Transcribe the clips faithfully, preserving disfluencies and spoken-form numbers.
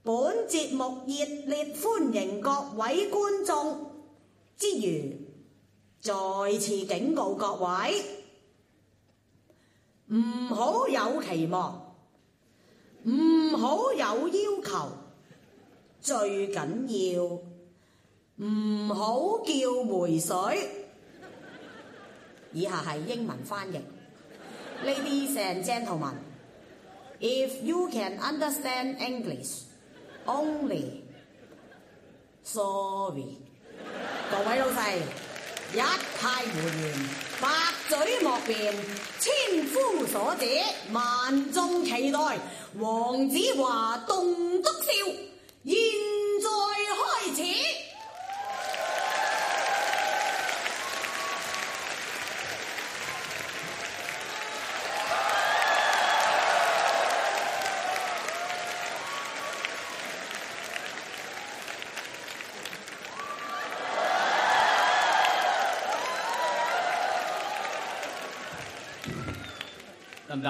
本節目熱烈歡迎各位觀眾之餘，再次警告各位，唔好有期望，唔好有要求，最緊要唔好叫回水。以下係英文翻譯。Ladies and gentlemen, if you can understand English, only sorry。各位老細，一派胡言，百嘴莫辯，千夫所指，萬眾期待。黃子華棟篤笑，現在開始。 得唔得？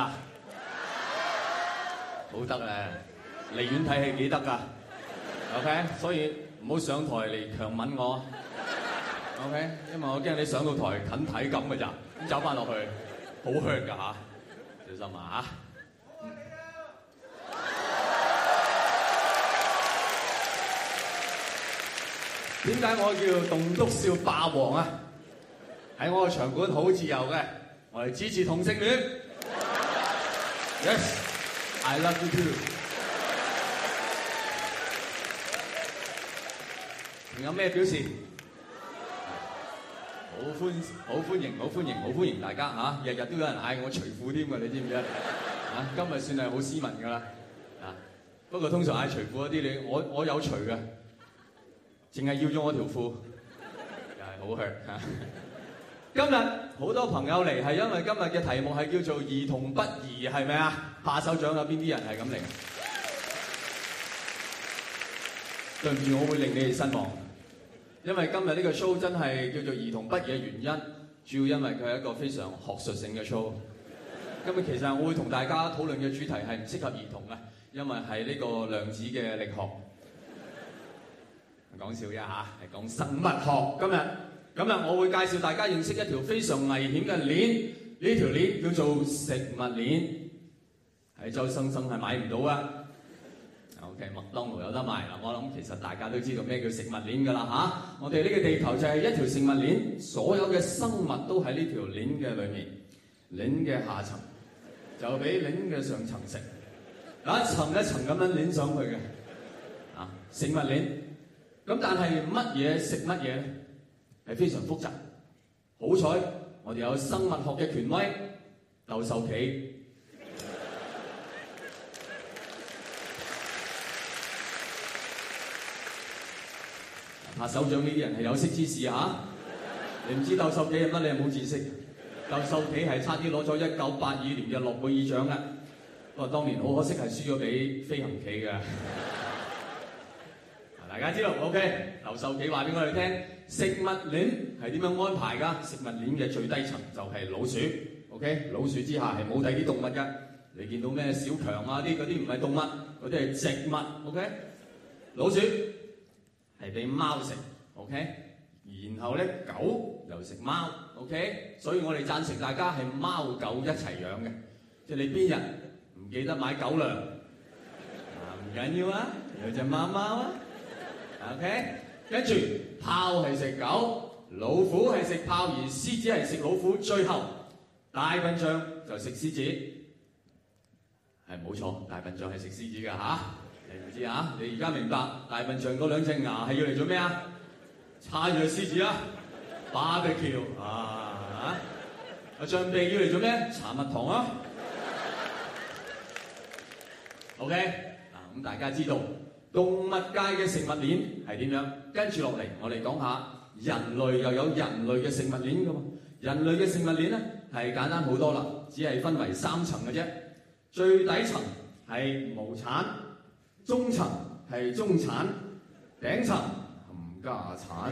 好得咧，離遠睇戲幾得㗎 ，OK？ 所以唔好上台嚟強吻我 ，OK？ 因為我驚你上到台近睇咁嘅咋，咁走翻落去好 hurt 㗎嚇，小心啊嚇！點解我叫棟篤笑霸王啊？喺我個場館好自由嘅，我哋支持同性戀。Yes, I love you too。仲有咩表示？好歡好歡迎，好歡迎，好歡迎大家嚇！日日都有人嗌我除褲添㗎，你知唔知啊？啊，今日算係好斯文㗎啦。啊，不過通常嗌除褲嗰啲，你我我有除嘅，淨係要咗我條褲，又係好 hurt 嚇。今日好多朋友嚟係因為今日嘅題目係叫做兒童不宜，係咪啊？拍手掌有邊啲人係咁嚟？對唔住，我會令你哋失望，因為今日呢個 show 真係叫做兒童不宜嘅原因，主要因為佢係一個非常學術性嘅 show。今日其實我會同大家討論嘅主題係唔適合兒童嘅，因為係呢個量子嘅力學。講笑啫嚇，係講生物學。今日今日我會介紹大家認識一條非常危險嘅鏈，呢條鏈叫做食物鏈，喺周生生係買唔到啊。OK， 麥當勞有得賣嗱，我諗其實大家都知道咩叫食物鏈㗎啦嚇。我哋呢個地球就係一條食物鏈，所有嘅生物都喺呢條鏈嘅裏面，鏈嘅下層就俾鏈嘅上層食，一層一層咁樣鏈上去嘅啊，食物鏈。咁但係乜嘢食乜嘢咧？係非常複雜。好彩我哋有生物學嘅權威竇秀琪。拍手掌呢啲人係有識之士嚇。你唔知竇秀琪係乜，你係冇知識。竇秀琪係差啲攞咗一九八二年嘅諾貝爾獎嘅，不過當年好可惜係輸咗俾飛行棋嘅。大家知道 ，OK？ 竇秀琪話俾我哋聽，食物鏈係點樣安排㗎？食物鏈嘅最低層就係老鼠 ，OK？ 老鼠之下係冇第二啲動物㗎。你見到咩小強啊啲嗰啲唔係動物，嗰啲係植物 ，OK？ 老鼠係俾貓食 ，OK？ 然後咧狗又食貓 ，OK？ 所以我哋贊成大家係貓狗一齊養嘅，即係你邊日唔記得買狗糧啊？唔緊要啊，有隻貓貓啊。OK， 跟住豹係食狗，老虎係食豹，而獅子係食老虎，最後大笨象就食獅子。係冇錯，大笨象係食獅子㗎嚇，你唔知啊？你而家明白大笨象嗰兩隻牙係要嚟做咩啊？叉住個獅子啦，barbecue啊！啊象鼻要嚟做咩？搽蜜糖啊 ！OK， 嗱咁大家知道。動物界嘅食物鏈係點樣？跟住落嚟，我哋講下人類又有人類嘅食物鏈㗎嘛？人類嘅食物鏈咧係簡單好多啦，只係分為三層嘅啫。最底層係無產，中層係中產，頂層冚家產，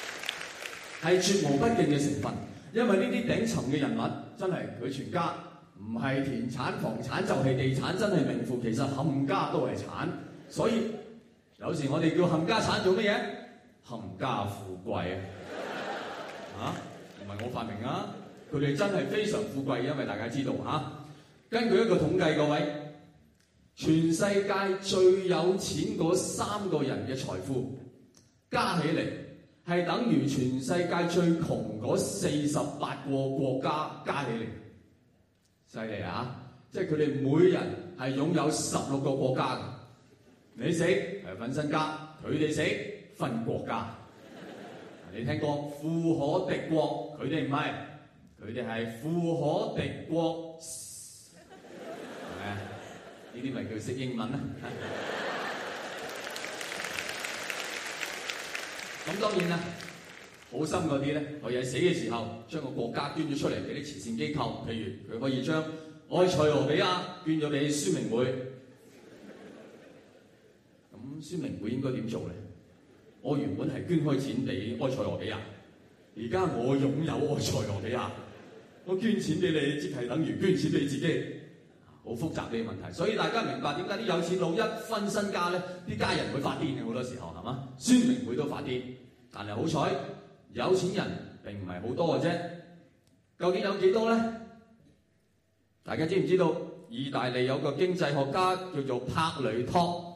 係絕無不敬嘅成分。因為呢啲頂層嘅人物真係佢全家唔係田產、房產就係地產，真係名副其實，冚家都係產。所以有時我哋叫冚家產做乜嘢？冚家富貴啊！唔係我發明啊，佢哋真係非常富貴，因為大家知道嚇、啊。根據一個統計，各位，全世界最有錢嗰三個人嘅財富加起嚟，係等於全世界最窮嗰四十八個國家加起嚟。犀利啊！即係佢哋每人係擁有十六個國家嘅。你死係分身家，佢哋死分國家。你聽過富可敵國？佢哋唔係，佢哋係富可敵國，係咪啊？呢啲咪叫識英文啦。咁當然啦，好心嗰啲咧，可以喺死嘅時候將個國家捐咗出嚟俾啲慈善機構，譬如佢可以將埃塞俄比亞捐咗俾宣明會。咁宣明會應該點做咧？我原本係捐開錢俾埃塞俄比亞，而家我擁有埃塞俄比亞，我捐錢俾你，即係等於捐錢俾自己，好複雜嘅問題。所以大家明白點解啲有錢佬一分身家咧，啲家人會發癲嘅，好多時候係嘛？宣明會都發癲，但係好彩有錢人並唔係好多嘅啫。究竟有幾多咧？大家知唔知道？意大利有個經濟學家叫做帕雷托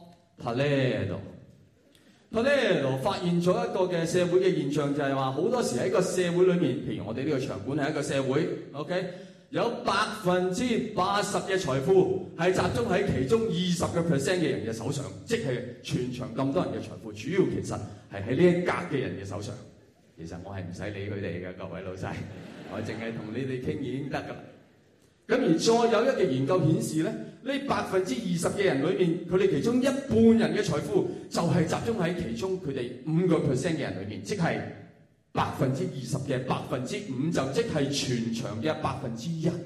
（Pareto）。Pareto 發現咗一個嘅社會嘅現象，就係話好多時喺個社會裏面，譬如我哋呢個場館係一個社會 ，OK， 有百分之八十嘅財富係集中喺其中二十個 percent 嘅人嘅手上，即係全場咁多人嘅財富，主要其實係喺呢一格嘅人嘅手上。其實我係唔使理佢哋嘅，各位老細，我淨係同你哋傾已經得㗎啦。咁而再有一個研究顯示咧，呢百分之二十嘅人裏面，佢哋其中一半人嘅財富就係集中喺其中佢哋五個 percent 嘅人裏面，即係百分之二十嘅百分之五就即係全場嘅百分之一。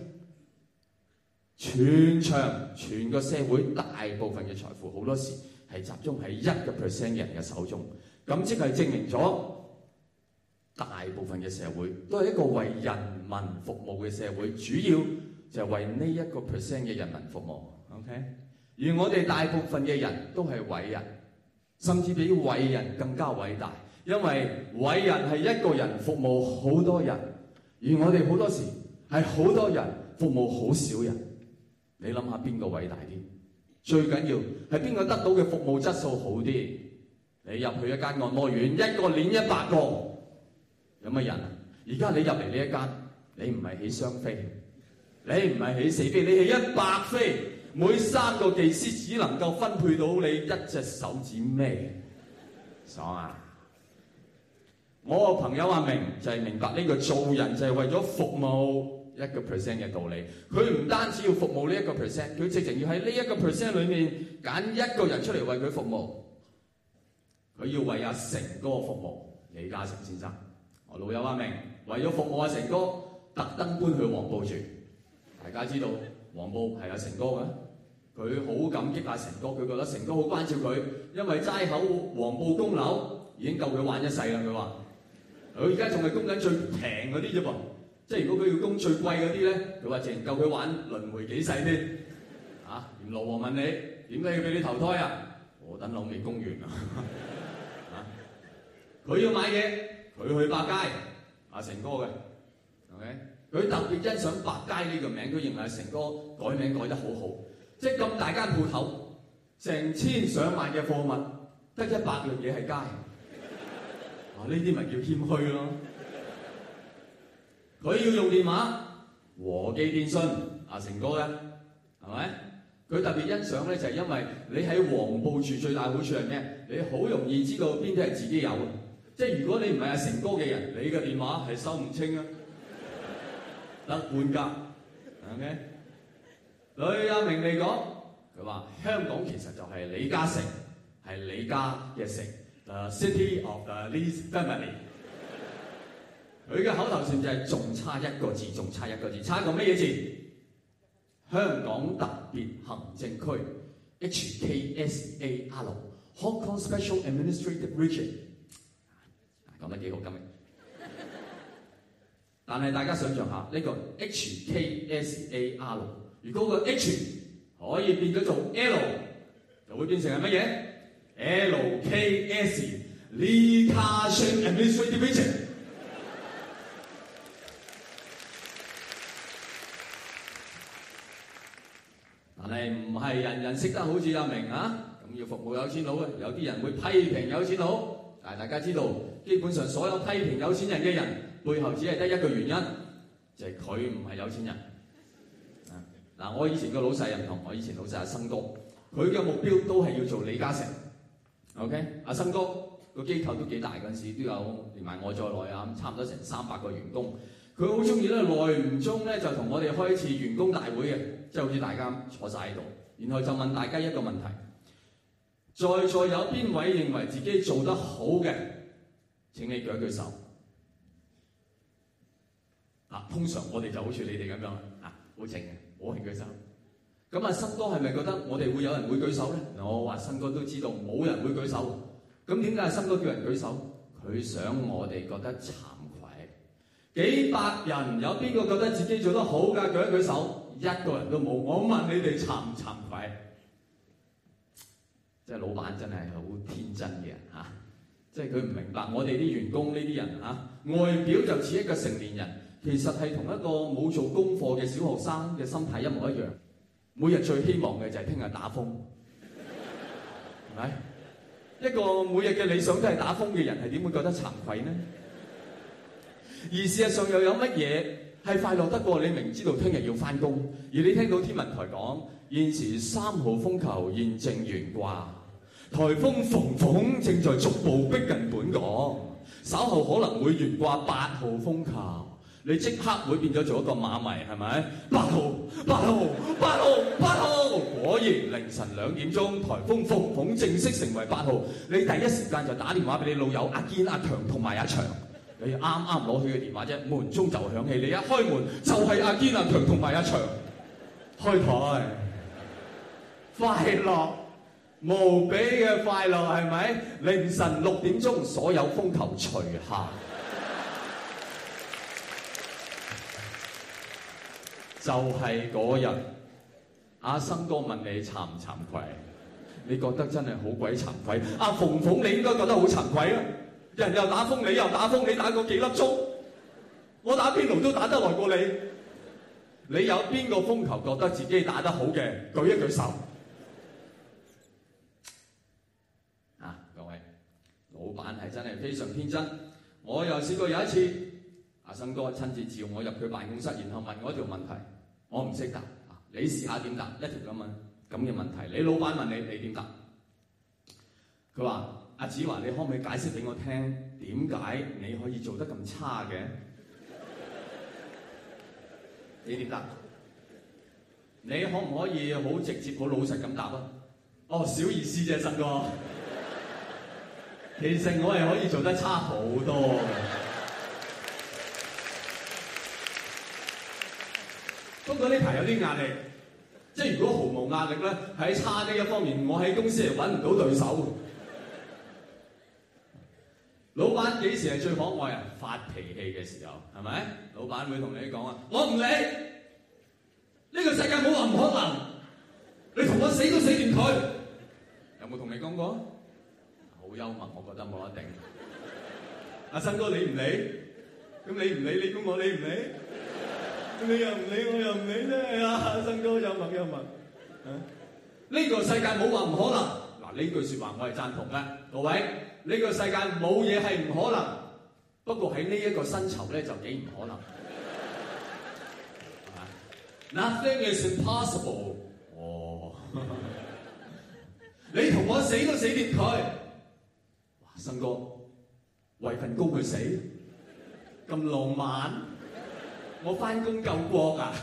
全場全個社會大部分嘅財富好多時係集中喺一個 percent 嘅人嘅手中，咁即係證明咗大部分嘅社會都係一個為人民服務嘅社會，主要就係為呢一個 percent 嘅人民服務 ，OK？ 而我哋大部分嘅人都係偉人，甚至比偉人更加偉大，因為偉人係一個人服務好多人，而我哋好多時係好多人服務好少人。你諗下邊個偉大啲？最緊要係邊個得到嘅服務質素好啲？你入去一間按摩院，一個攆一百個，有乜人啊？而家你入嚟呢一間，你唔係起雙飛。你唔係起四飛，你係一百飛，每三個技師只能夠分配到你一隻手指尾，爽啊！我個朋友阿明就係明白呢個做人就係為咗服務一個 percent 嘅道理。佢唔單止要服務呢一個 percent， 佢直情要喺呢一個 percent 裏面揀一個人出嚟為佢服務。佢要為阿成哥服務，李嘉誠先生。我老友阿明為咗服務阿成哥，特登搬去黃埔住。大家知道黃埔係阿成哥嘅，佢好感激阿成哥，佢覺得成哥好關照佢，因為齋口黃埔供樓已經夠佢玩一世啦。佢話：佢而家仲係供緊最平嗰啲啫噃，即係如果佢要供最貴嗰啲咧，佢話淨夠佢玩輪迴幾世添。啊，閻羅王問你點解要俾你投胎啊？我等樓未供完啊！啊，佢要買嘢，佢去百佳，阿成哥嘅 ，OK。佢特別欣賞百佳呢個名，佢認為成哥改名改得好好，即係咁大間鋪頭，成千上萬嘅貨物，得一百樣嘢係佳，啊呢啲咪叫謙虛咯。佢要用電話，和記電信，阿成哥嘅，係咪？佢特別欣賞咧，就係因為你喺黃埔住最大好處係咩？你好容易知道邊啲係自己有，即係如果你唔係阿成哥嘅人，你嘅電話係收唔清啊。得半格 ，OK？ 對阿明嚟講，佢話香港其實就係李嘉誠，係李家嘅城 ，The City of the Lee Family。佢嘅口頭禪就係仲差一個字，仲差一個字，差一個乜嘢字？香港特別行政區 H K S A R，Hong Kong Special Administrative Region。講得幾好，今日。 但係大家想象下呢個 H K S A R， 如果個 H 可以變咗做 L， 就會變成係乜嘢 ？L K S Location Administrative Region。但係唔係人人識得好似阿明啊，咁要服務有錢佬嘅，有啲人會批評有錢佬。但係大家知道，基本上所有批評有錢人嘅人，背後只係得一個原因，就係佢唔係有錢人。嗱、啊，我以前個老細又唔同，我以前老細阿生哥，佢嘅目標都係要做李嘉誠。OK， 阿生哥個機構都幾大嗰陣時，都有連埋我在內啊，差唔多成三百個員工。佢好中意咧，耐唔中咧就同我哋開次員工大會嘅，即係好似大家坐晒喺度，然後就問大家一個問題：在座有邊位認為自己做得好嘅？請你舉一舉手。啊，通常我哋就好似你哋咁樣啊，好靜嘅，我係舉手。咁阿生哥係咪覺得我哋會有人會舉手咧？我話生哥都知道冇人會舉手。咁點解阿生哥叫人舉手？佢想我哋覺得慚愧。幾百人有邊個覺得自己做得好㗎？舉一舉手，一個人都冇。我問你哋慚唔慚愧？即係老闆真係好天真嘅人嚇、啊，即係佢唔明白我哋啲員工呢啲人嚇、啊，外表就似一個成年人，其實係同一個冇做功課嘅小學生嘅心態一模一樣。每日最希望嘅就係聽日打風，係咪？一個每日嘅理想都係打風嘅人，係點會覺得慚愧呢？而事實上又有乜嘢係快樂得過你明知道聽日要返工，而你聽到天文台講現時三號風球現正懸掛，颱風馮馮正在逐步逼近本港，稍後可能會懸掛八號風球，你即刻會變咗做一個馬迷，係咪？八號、八號、八號、八號，果然凌晨兩點鐘，颱風馮馮正式成為八號，你第一時間就打電話俾你老友阿堅、阿強同埋阿祥。你啱啱攞起個電話啫，門鐘就響起，你一開門就係阿堅、阿強同埋阿祥。開台，快樂無比嘅快樂係咪？凌晨六點鐘，所有風球除下，就係嗰日。阿生哥問你慚唔慚愧？你覺得真係好鬼慚愧。阿馮馮你應該覺得好慚愧啊！人又打風，你又打風，你打過幾粒鐘？我打邊爐都打得耐過你。你有邊個風球覺得自己打得好嘅？舉一舉手。啊，各位，老闆係真係非常天真。我又試過有一次，阿生哥親自召我入佢辦公室，然後問我一條問題，我唔識答。啊，你試下點答一條咁問咁嘅問題？你老闆問你，你點答？佢話。阿子華，你可唔可以解釋俾我聽點解你可以做得咁差嘅？你點答？你可唔可以好直接、好老實咁答啊？哦，小意思啫，生哥。其實我係可以做得差好多嘅。不過呢排有啲壓力，即係如果毫無壓力咧，喺差呢一方面，我喺公司係揾唔到對手。老闆幾時係最可愛啊？發脾氣嘅時候，係咪？老闆會同你講啊，我唔理，呢個世界冇話唔可能，你同我死都死斷佢。有冇同你講過？好幽默，我覺得冇得頂。阿生哥你唔理，咁你唔理，你估我理唔理？你又唔理，我又唔理啫。阿生哥幽默幽默。呢個世界冇話唔可能。嗱，呢句説話我係贊同嘅，各位。呢個世界冇嘢係唔可能，不過喺呢一個薪酬咧就幾唔可能。Nothing is impossible。哦，你同我死都死掂佢。哇，生哥為份工去死，咁浪漫，我翻工夠過㗎。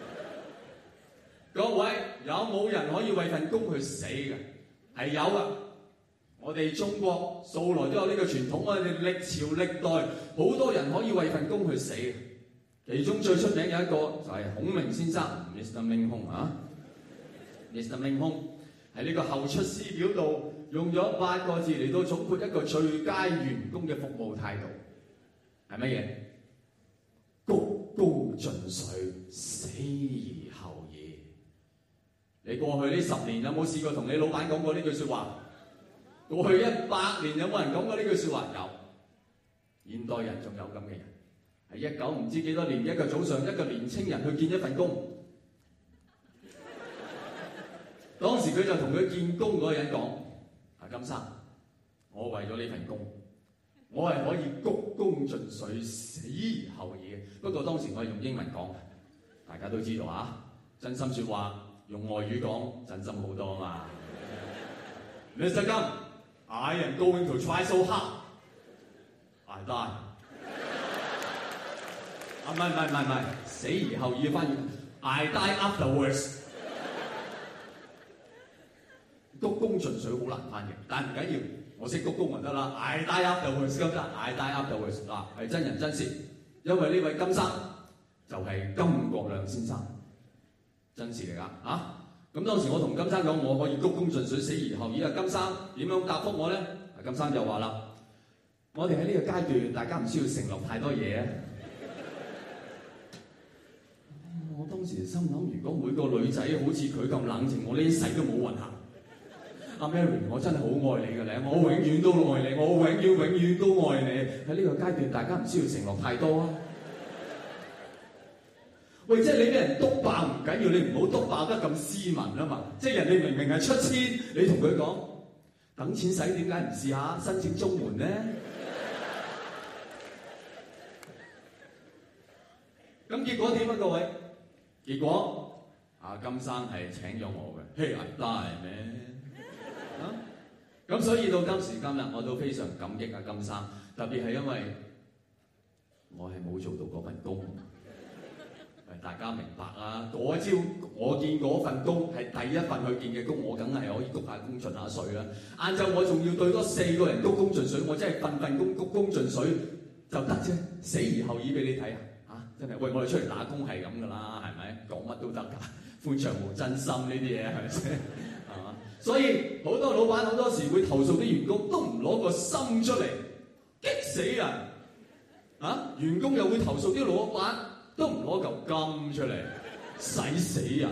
各位有冇人可以為份工去死嘅？係有㗎。我哋中國素來都有呢個傳統，我哋歷朝歷代好多人可以為份工去死嘅。其中最出名有一個就係孔明先生 ，Mister 明空啊 ，Mister 明空喺呢個後出師表度用咗八個字嚟到總括一個最佳員工嘅服務態度，係乜嘢？高水，死而後已。你過去呢十年有冇試過同你老闆講過呢句説話？過去一百年有冇人講過呢句説話？有。現代人仲有咁嘅人。係一九唔知幾多年一個早上，一個年青人去見一份工。當時佢就同佢見工嗰個人講：阿金生，我為咗呢份工，我係可以鞠躬盡瘁，死而後已嘅。不過當時我係用英文講，大家都知道啊。真心説話用外語講，真心好多啊嘛。Mister Kim, I am going to try so hard. I die. 啊，唔係唔係唔係唔係，死而後已嘅翻譯 I die afterwards。鞠躬盡瘁好難翻譯，但係唔緊要，我識鞠躬就得啦。I die afterwards 咁得 ，I die afterwards 嗱係真人真事，因為呢位金生就係金國亮先生，真事嚟㗎嚇。咁當時我同金生講，我可以鞠躬盡瘁，死而後已啊。金生點樣答覆我咧？啊，金生就話啦：我哋喺呢個階段，大家唔需要承諾太多嘢啊。我當時心諗，如果每個女仔好似佢咁冷靜，我呢一世都冇運行。阿 Mary， 我真係好愛你嘅咧，我永遠都愛你，我永遠永遠都愛你。喺呢個階段，大家唔需要承諾太多啊。喂，即係你俾人督爆唔緊要，你唔好督爆得咁斯文啊嘛。即係人哋明明係出千，你同佢講等錢使，點解唔試下申請綜援咧？咁結果點啊，各位？結果阿金生係請咗我嘅，Hey I die man。啊！咁所以到今時今日，我都非常感激阿金生，特別係因為我係冇做到嗰份工。誒，大家明白啊？嗰朝我見嗰份工係第一份去見嘅工，我梗係可以鞠下躬盡下瘁啦。晏晝我仲要對多四個人鞠躬盡瘁，我真係份份工鞠躬盡瘁就得啫，死而後已俾你睇啊！嚇，真係喂，我哋出嚟打工係咁噶啦，係咪？講乜都得㗎，歡場無真心呢啲嘢係咪先？係嘛？所以好多老闆好多時會投訴啲員工都唔攞個心出嚟，激死人啊！員工又會投訴啲老闆都唔攞嚿金出嚟，使死人，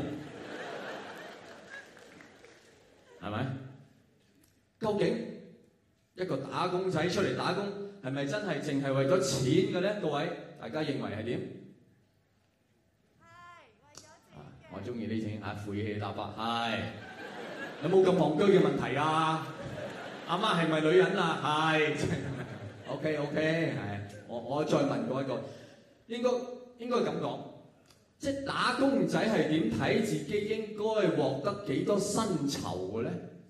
係咪？究竟一個打工仔出嚟打工係咪真係淨係為咗錢嘅咧？各位，大家認為係點？係為咗錢嘅。我中意呢種啊，晦氣答法係。有冇咁戇居嘅問題啊？阿媽係咪女人啊？係。OK OK， 係。我我再問過一個，應該應該咁講，即係打工仔係點睇自己應該獲得幾多薪酬嘅咧？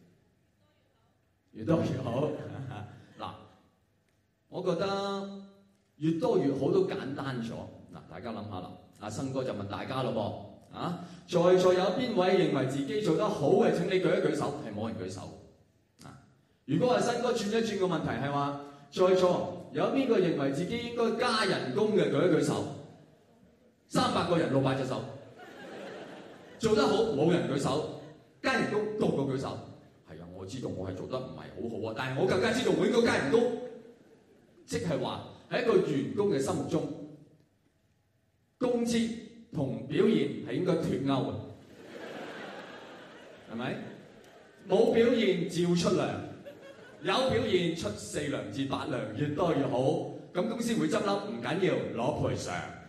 越多越好。嗱，我覺得越多越好都簡單咗。嗱，大家諗下啦。阿生哥就問大家咯噃。啊！在座有邊位認為自己做得好嘅？請你舉一舉手。係冇人舉手。啊！如果係新哥轉一轉個問題係話，在座有邊個認為自己應該加人工嘅？舉一舉手。三百個人，六百隻手。做得好，冇人舉手。加人工，個個舉手。係啊，我知道我係做得唔係好好啊，但係我更加知道我應該加人工。即係話喺一個員工嘅心目中，工資同表現係應該脫鈎嘅，係咪？冇表現照出糧，有表現出四糧至八糧，越多越好。咁公司會執笠唔緊要，攞賠償。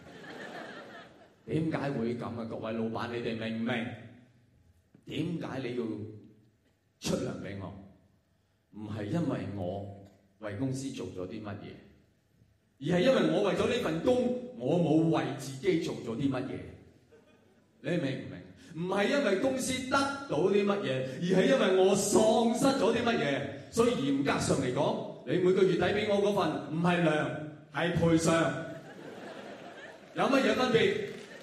點解會咁啊？各位老闆，你哋明唔明？點解你要出糧俾我？唔係因為我為公司做咗啲乜嘢，而係因為我為咗呢份工，我冇為自己做咗啲乜嘢。你明唔明？唔係因為公司得到啲乜嘢，而係因為我喪失咗啲乜嘢。所以嚴格上嚟講，你每個月底俾我嗰份唔係糧，係賠償。有乜嘢分別？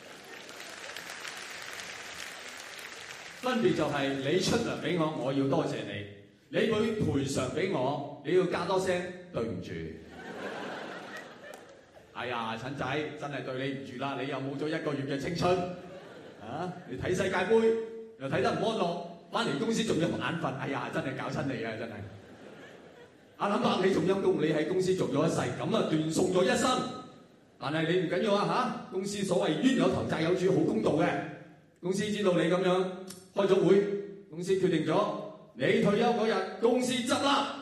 分別就係你出糧俾我，我要多謝你；你會賠償俾我，你要加多聲對唔住。哎呀，陳仔真係對你唔住啦！你又冇咗一個月嘅青春啊！你睇世界盃又睇得唔安樂，翻嚟公司仲要眼瞓。哎呀，真係搞親你啊！真係。阿林伯，你仲陰公，你喺公司做咗一世，咁啊斷送咗一生。 但係你唔緊要啊嚇，公司所謂冤有頭債有主，好公道嘅。公司知道你咁樣開咗會，公司決定咗你退休嗰日，公司執笠。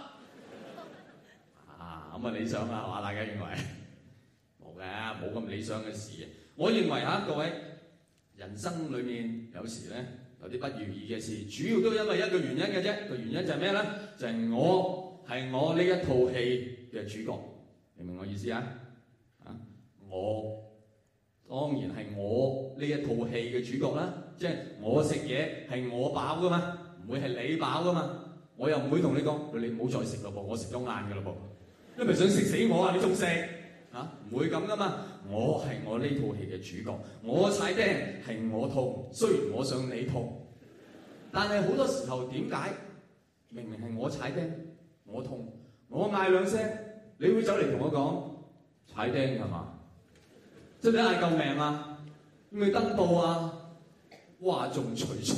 啊，咁啊理想啦，係嘛？大家認為冇嘅，冇咁理想嘅事。我認為嚇各位，人生裡面有時咧有啲不如意嘅事，主要都因為一個原因嘅啫。個原因就係咩咧？就係我係我呢一套戲嘅主角，明唔明我意思啊？啊，我當然係我呢一套戲嘅主角啦，即係我食嘢係我飽噶嘛，唔會係你飽噶嘛。我又唔會同你講，你唔好再食咯噃，我食咗晏噶啦噃，你咪想食死我啊？你仲食啊？唔會咁噶嘛。我係我呢套戲嘅主角，我踩釘係我痛，雖然我想你痛，但係好多時候點解明明係我踩釘，我痛，我嗌兩聲，你會走嚟同我講踩釘係嘛？即係你嗌救命啊？要唔要登報啊？嘩眾取寵。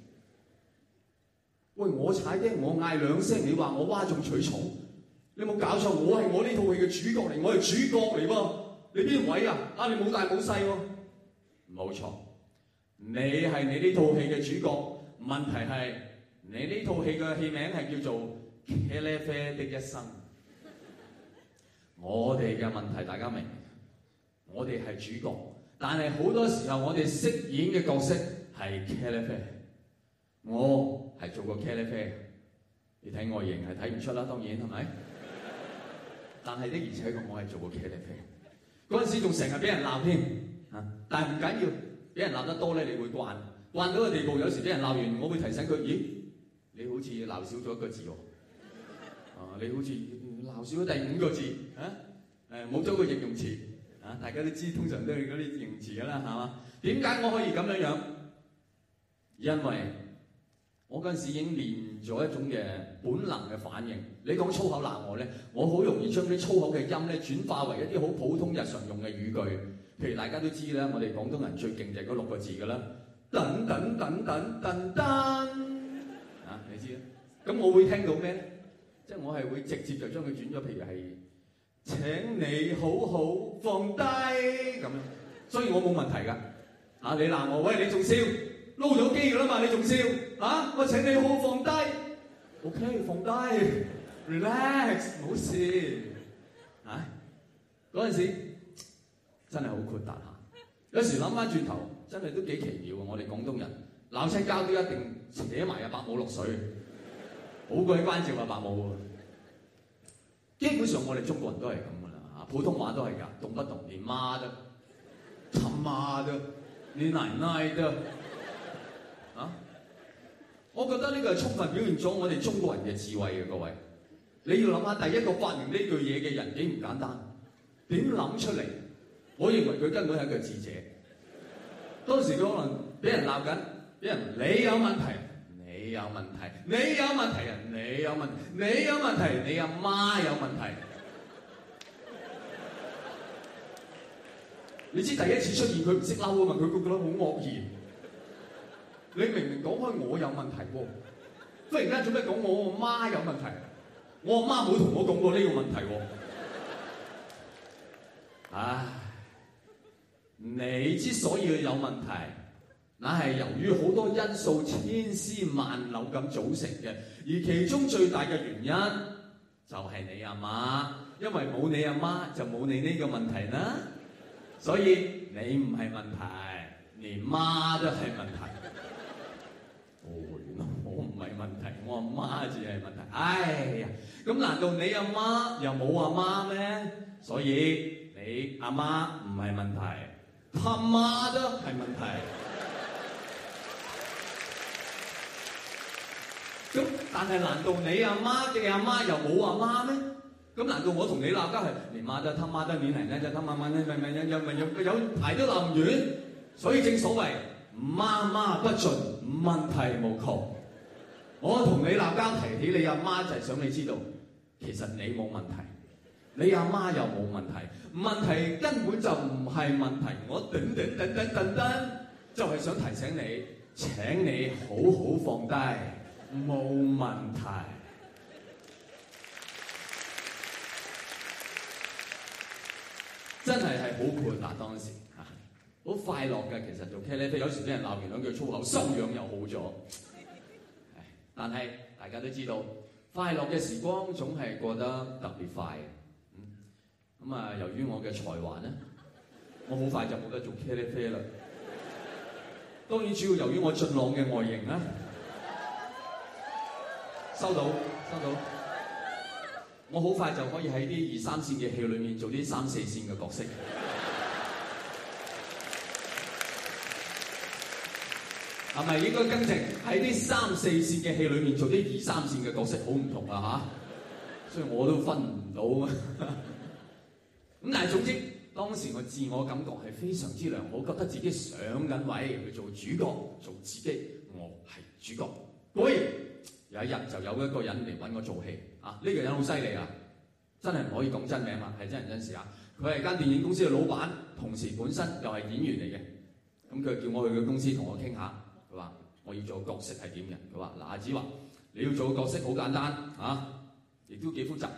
喂，我踩釘，我嗌兩聲，你話我嘩眾取寵？你冇搞錯，我係我呢套戲嘅主角嚟，我係主角嚟喎。你邊位啊？啊，你冇大冇細喎。冇錯，你係你呢套戲嘅主角。問題係你呢套戲嘅戲名係叫做《茄喱啡的一生》。我哋嘅問題大家明，我哋係主角，但係好多時候我哋飾演嘅角色係茄喱啡。我係做過茄喱啡，你睇外形係睇唔出啦，當然係咪？但係的而且確我係做過茄喱啡。嗰陣時仲成日俾人鬧添嚇，但係唔緊要，俾人鬧得多咧，你會慣慣到個地步。有時俾人鬧完，我會提醒佢：咦，你好似鬧少咗一個字喎，啊，你好似鬧少咗第五個字啊，誒冇咗個形容詞啊，大家都知，通常都係嗰啲形容詞㗎啦，係嘛？點解我可以咁樣樣？因為我嗰陣時已經練咗一種嘅本能嘅反應。你講粗口鬧我咧，我好容易將啲粗口嘅音咧轉化為一啲好普通日常用嘅語句。譬如大家都知啦，我哋廣東人最勁就係嗰六個字㗎啦，等等等等等等啊，你知啦。咁我會聽到咩咧？即係我係會直接就將佢轉咗，譬如係請你好好放低咁樣，所以我冇問題㗎。啊，你鬧我，喂，你仲笑？撈咗機㗎啦嘛，你仲笑？啊，我請你好好放低 ，OK， 放低 ，relax， 冇事。啊，嗰陣時真係好豁達嚇。有時諗翻轉頭，真係都幾奇妙啊！我哋廣東人鬧親交都一定扯埋阿伯母落水，好鬼關照阿伯母喎。基本上我哋中國人都係咁噶啦嚇，普通話都係㗎，動不動連媽都，他媽的，你奶奶的。啊！我覺得呢個係充分表現咗我哋中國人嘅智慧嘅，各位。你要諗下，第一個發明呢句嘢嘅人幾唔簡單，點諗出嚟？我認為佢根本係一個智者。當時佢可能俾人鬧緊，俾人你有問題，你有問題，你有問題啊！你有問題，你有問題，你阿媽有問題。你知第一次出現佢唔識嬲啊嘛，佢覺得好愕然。你明明講開我有問題喎，忽然間做咩講我阿媽有問題？我阿媽冇同我講過呢個問題喎。唉，你之所以有問題，那係由於好多因素千絲萬縷咁組成嘅，而其中最大嘅原因就係你阿媽，因為冇你阿媽就冇你呢個問題啦。所以你唔係問題，連媽都係問題。哦，原來我唔係問題，我阿媽至係問題。哎呀，咁難道你阿媽又冇阿媽咩？所以你阿媽唔係問題，他媽都係問題。咁但係難道你阿媽嘅阿媽又冇阿媽咩？咁難道我同你鬧交係連媽都他媽都你嚟咧？就他媽媽咧，咪咪有有咪有有排都鬧唔完。所以正所謂媽媽不盡，問題無窮。我同你鬧交提起你阿媽，就係想你知道，其實你冇問題，你阿媽又冇問題，問題根本就唔係問題。我等等等等等等，就係想提醒你，請你好好放低，冇問題。 真係係好豁達當時嚇，好快樂嘅。其實做茄喱啡，有時俾人鬧完兩句粗口，修養又好咗。但係大家都知道，快樂嘅時光總係過得特別快。咁、嗯、啊，由於我嘅才華咧，我好快就冇得做茄喱啡啦。當然主要由於我俊朗嘅外形啦。收到，收到。我好快就可以喺啲二三線嘅戲裏面做啲三四線嘅角色。係咪應該更正？喺啲三四線嘅戲裏面做啲二三線嘅角色好唔同啊嚇，所以我都分唔到。咁但係總之，當時我自我感覺係非常之良好，覺得自己上緊位去做主角，做自己，我係主角。果然有一日就有一個人嚟揾我做戲啊！呢、這個人好犀利啊，真係唔可以講真名啊，係真人真事啊！佢係間電影公司嘅老闆，同時本身又係演員嚟嘅。咁佢叫我去佢公司同我傾下。佢話：我要做個角色係點嘅？佢話：嗱，阿子華，你要做個角色好簡單啊，亦都幾複雜，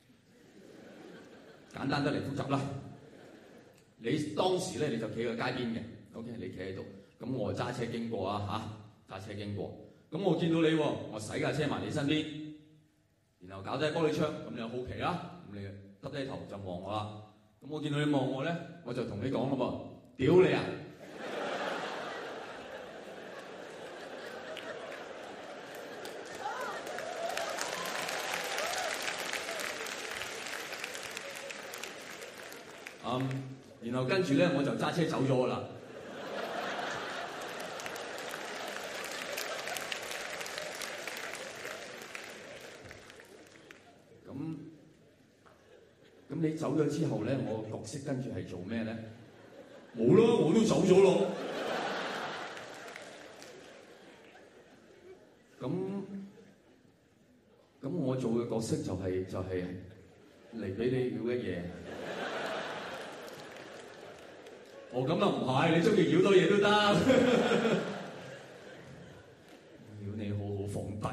簡單得嚟複雜啦。你當時咧你就企喺街邊嘅 ，OK， 你企喺度，咁我揸車經過啊嚇，揸車經過，咁我見到你喎，我駛架車埋你身邊，然後搞低玻璃窗，咁你又好奇啦，咁你耷低頭就望我啦。咁我見到你望我咧，我就同你講咯噃，屌你啊！嗯，然後跟住咧，我就揸車走咗啦。咁咁你走咗之後咧，我角色跟住係做咩咧？冇咯，我都走咗咯。咁咁我做嘅角色就係就係嚟俾你要嘅嘢。哦，咁啊唔係，你中意繞多嘢都得。要你好好放低，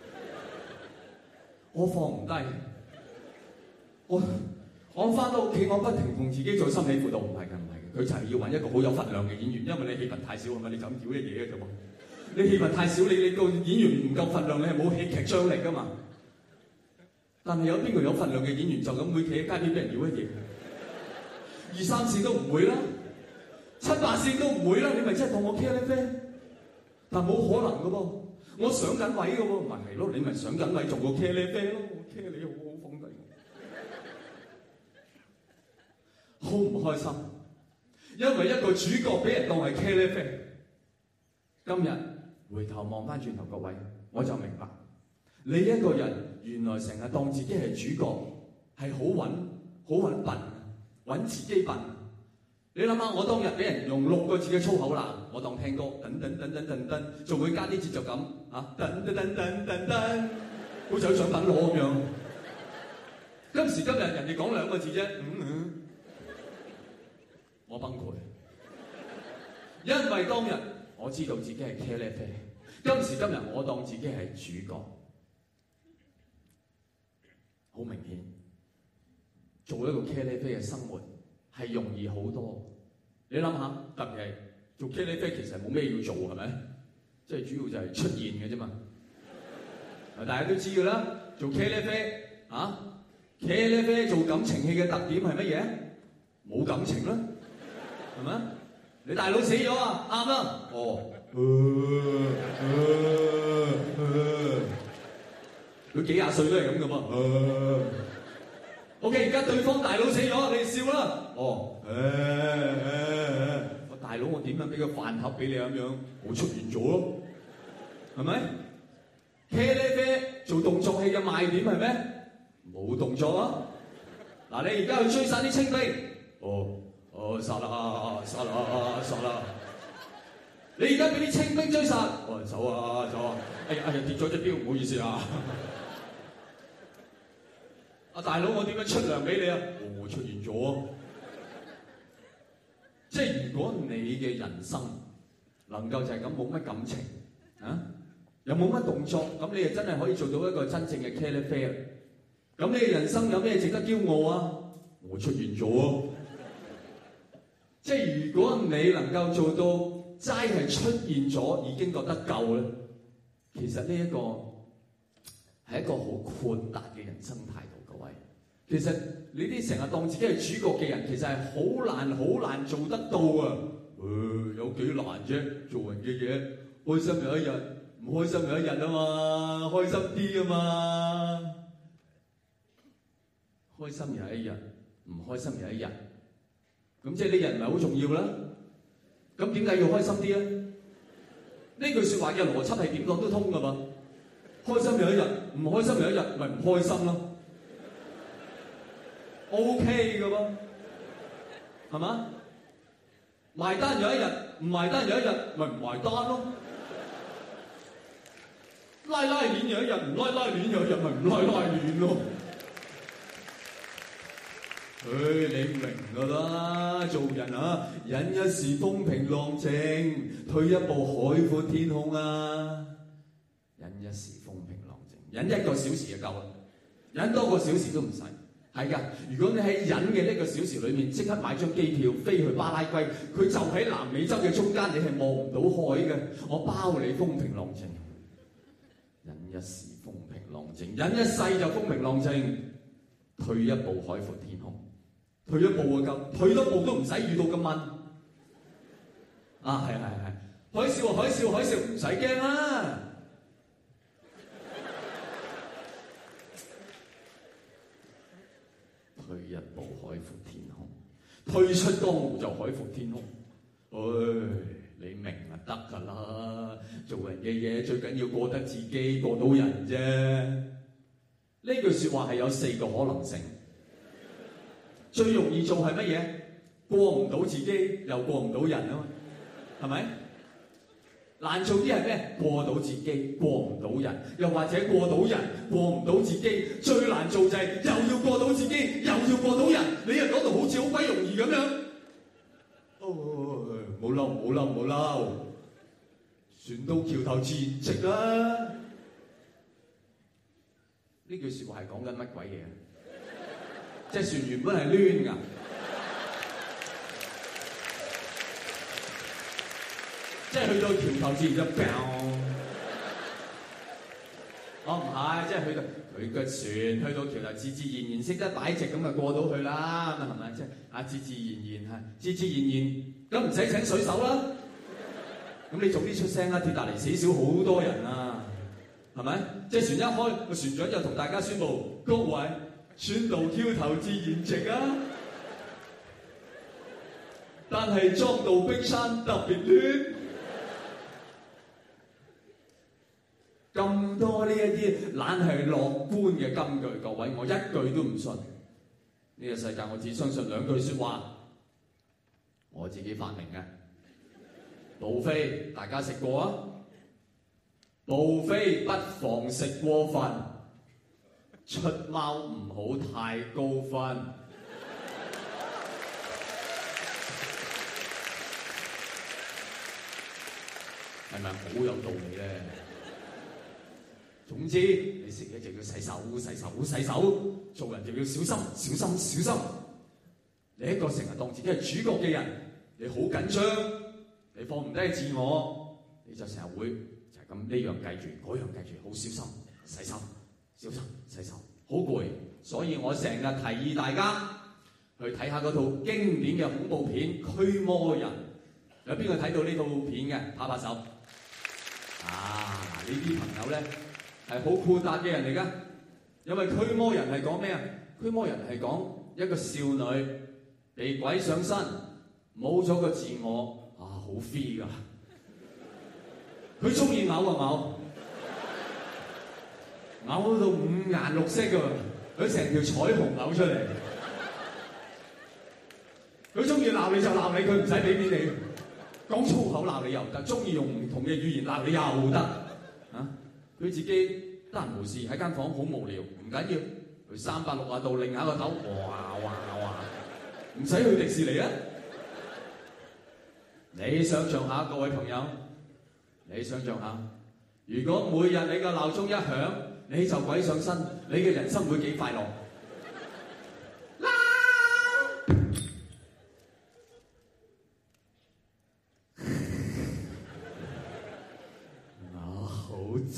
我放唔低。我我翻到屋企，我不停同自己做心理輔導，唔係嘅，唔係嘅。佢就係要揾一個好有分量嘅演員，因為你戲份太少，係咪？你就咁繞嘅嘢嘅啫喎。你戲份太少，你你個演員唔夠分量，你係冇戲劇張力噶嘛。但係有邊個有分量嘅演員就咁會企喺街邊俾人繞嘅嘢？二三線都唔會啦。七八線都唔會啦，你咪真係當我茄喱啡？但冇可能噶噃，我上緊位噶喎，咪係咯，你咪上緊位做個茄喱啡咯，我茄你好好放低，好唔開心，因為一個主角俾人當係茄喱啡。今日回頭望翻轉頭各位，我就明白，你一個人原來成日當自己係主角，係好揾好揾笨，揾自己笨。你諗下，我當日俾人用六個字嘅粗口鬧，我當聽歌，等等等等等等，仲會加啲節奏感，啊，等等等等等等，好似有獎品攞咁樣。今時今日人哋講兩個字啫，嗯嗯，我崩潰，因為當日我知道自己係茄喱啡，今時今日我當自己係主角，好明顯，做一個茄喱啡嘅生活係容易好多。你諗下，特別係做茄喱啡，其實冇咩要做，係咪？即係主要就係出現嘅啫嘛。大家都知㗎啦，做茄喱啡啊，茄喱啡做感情戲嘅特點係乜嘢？冇感情啦，係咪？你大佬死咗啊，啱啦。哦，佢幾廿歲都係咁噶嘛。O K， 而家對方大佬死咗，你笑啦。哦，誒誒誒，我大佬我點樣俾個飯盒俾你咁樣？我出現咗咯，係咪？茄喱啡做動作戲嘅賣點係咩？冇動作啊！嗱，你而家去追殺啲清兵，哦哦，殺啦殺啦殺啦！你而家俾啲清兵追殺，哦走啊走啊！哎呀哎呀跌咗隻錶，唔好意思啊！阿大佬，我點樣出糧俾你啊？我出現咗，即係如果你嘅人生能夠就係咁冇乜感情啊，又冇乜動作，咁你就真係可以做到一個真正嘅茄喱啡。咁你嘅人生有咩值得驕傲啊？我出現咗， 即係如果你能夠做到齋係出現咗已經覺得夠咧，其實呢一個係一個好豁達嘅人生態度，各位。其實你啲成日當自己係主角嘅人，其實係好難好難做得到啊！誒、呃，有幾難啫？做人嘅嘢，開心有一日，唔開心有一日啊嘛，開心啲啊嘛，開心有一日，唔開心有一日，咁即係呢日唔係好重要啦。咁點解要開心啲咧？呢句説話嘅邏輯係點講都通噶嘛。開心有一日，唔開心有一日，咪唔開心咯。O K 噶噃，係嘛？埋單有一日，唔埋單有一日，咪唔埋單咯。拉拉鏈有一日，唔拉拉鏈有一日，咪唔拉拉鏈咯。唉、哎，你明噶啦，做人啊，忍一時風平浪靜，退一步海闊天空啊。忍一時風平浪靜，忍一個小時就夠啦，忍多個小時都唔使。係㗎，如果你喺忍嘅呢個小時裏面，即刻買張機票飛去巴拉圭，佢就喺南美洲嘅中間，你係望唔到海嘅。我包你風平浪靜，忍一時風平浪靜，忍一世就風平浪靜，退一步海闊天空。退一步啊夠，退多步都唔使遇到咁問。啊係係係，海嘯海嘯海嘯唔使驚啦。退一步海闊天空，退出江湖就海闊天空。唉，你明啊得㗎啦，做人嘅嘢最緊要過得自己，過到人啫。呢句説話係有四個可能性。最容易做係乜嘢？過唔到自己，又過唔到人啊嘛，係咪？難做啲係咩？過到自己，過唔到人，又或者過到人，過唔到自己。最難做就係又要過到自己，又要過到人。你又講到好似好鬼容易咁樣。哦，冇嬲冇嬲冇嬲，船到橋頭自然直啦。呢句説話係講緊乜鬼嘢？即係船原本係攣㗎，即係去到橋頭自然就飆。哦唔係，即係去到佢個船去到橋頭，自自然然識得擺直咁就過到去啦，咁啊係咪？即係啊自自然然係，自自然然咁唔使請水手啦。咁你早啲出聲啦，鐵達尼死少好多人啊，係咪？即係船一開，個船長就同大家宣佈各位。船到橋頭自然直啊，但係撞到冰山特別亂。咁多呢一啲懶係樂觀嘅金句，各位我一句都唔信。呢個世界我只相信兩句説話，我自己發明嘅。杜飛大家食過啊？杜飛不妨食過分。出貓唔好太高分，係咪好有道理咧？總之，你食嘢就要洗手、洗手、洗手，做人就要小心、小心、小心。你一個成日當自己係主角嘅人，你好緊張，你放唔低自我，你就成日會就係咁呢樣記住，嗰樣記住，好小心洗手。小心洗手，好攰，所以我成日提議大家去睇下嗰套經典嘅恐怖片《驅魔人》。有邊個睇到呢套片嘅？拍拍手。啊，呢啲朋友咧係好豁達嘅人嚟㗎，因為《驅魔人》係講咩啊？《驅魔人》係講一個少女被鬼上身，冇咗個自我，啊，好 free 㗎。佢中意嘔啊嘔。嘔到五顏六色㗎，佢成條彩虹嘔出嚟。佢中意鬧你就鬧你，佢唔使俾面你。講粗口鬧你又得，中意用唔同嘅語言鬧你又得。啊，佢自己得閒無事喺間房好無聊，唔緊要，佢三百六十度擰下個頭，哇哇哇，唔使去迪士尼啊！你想象下，各位朋友，你想象下，如果每日你個鬧鐘一響，你就鬼上身，你嘅人生會幾快樂？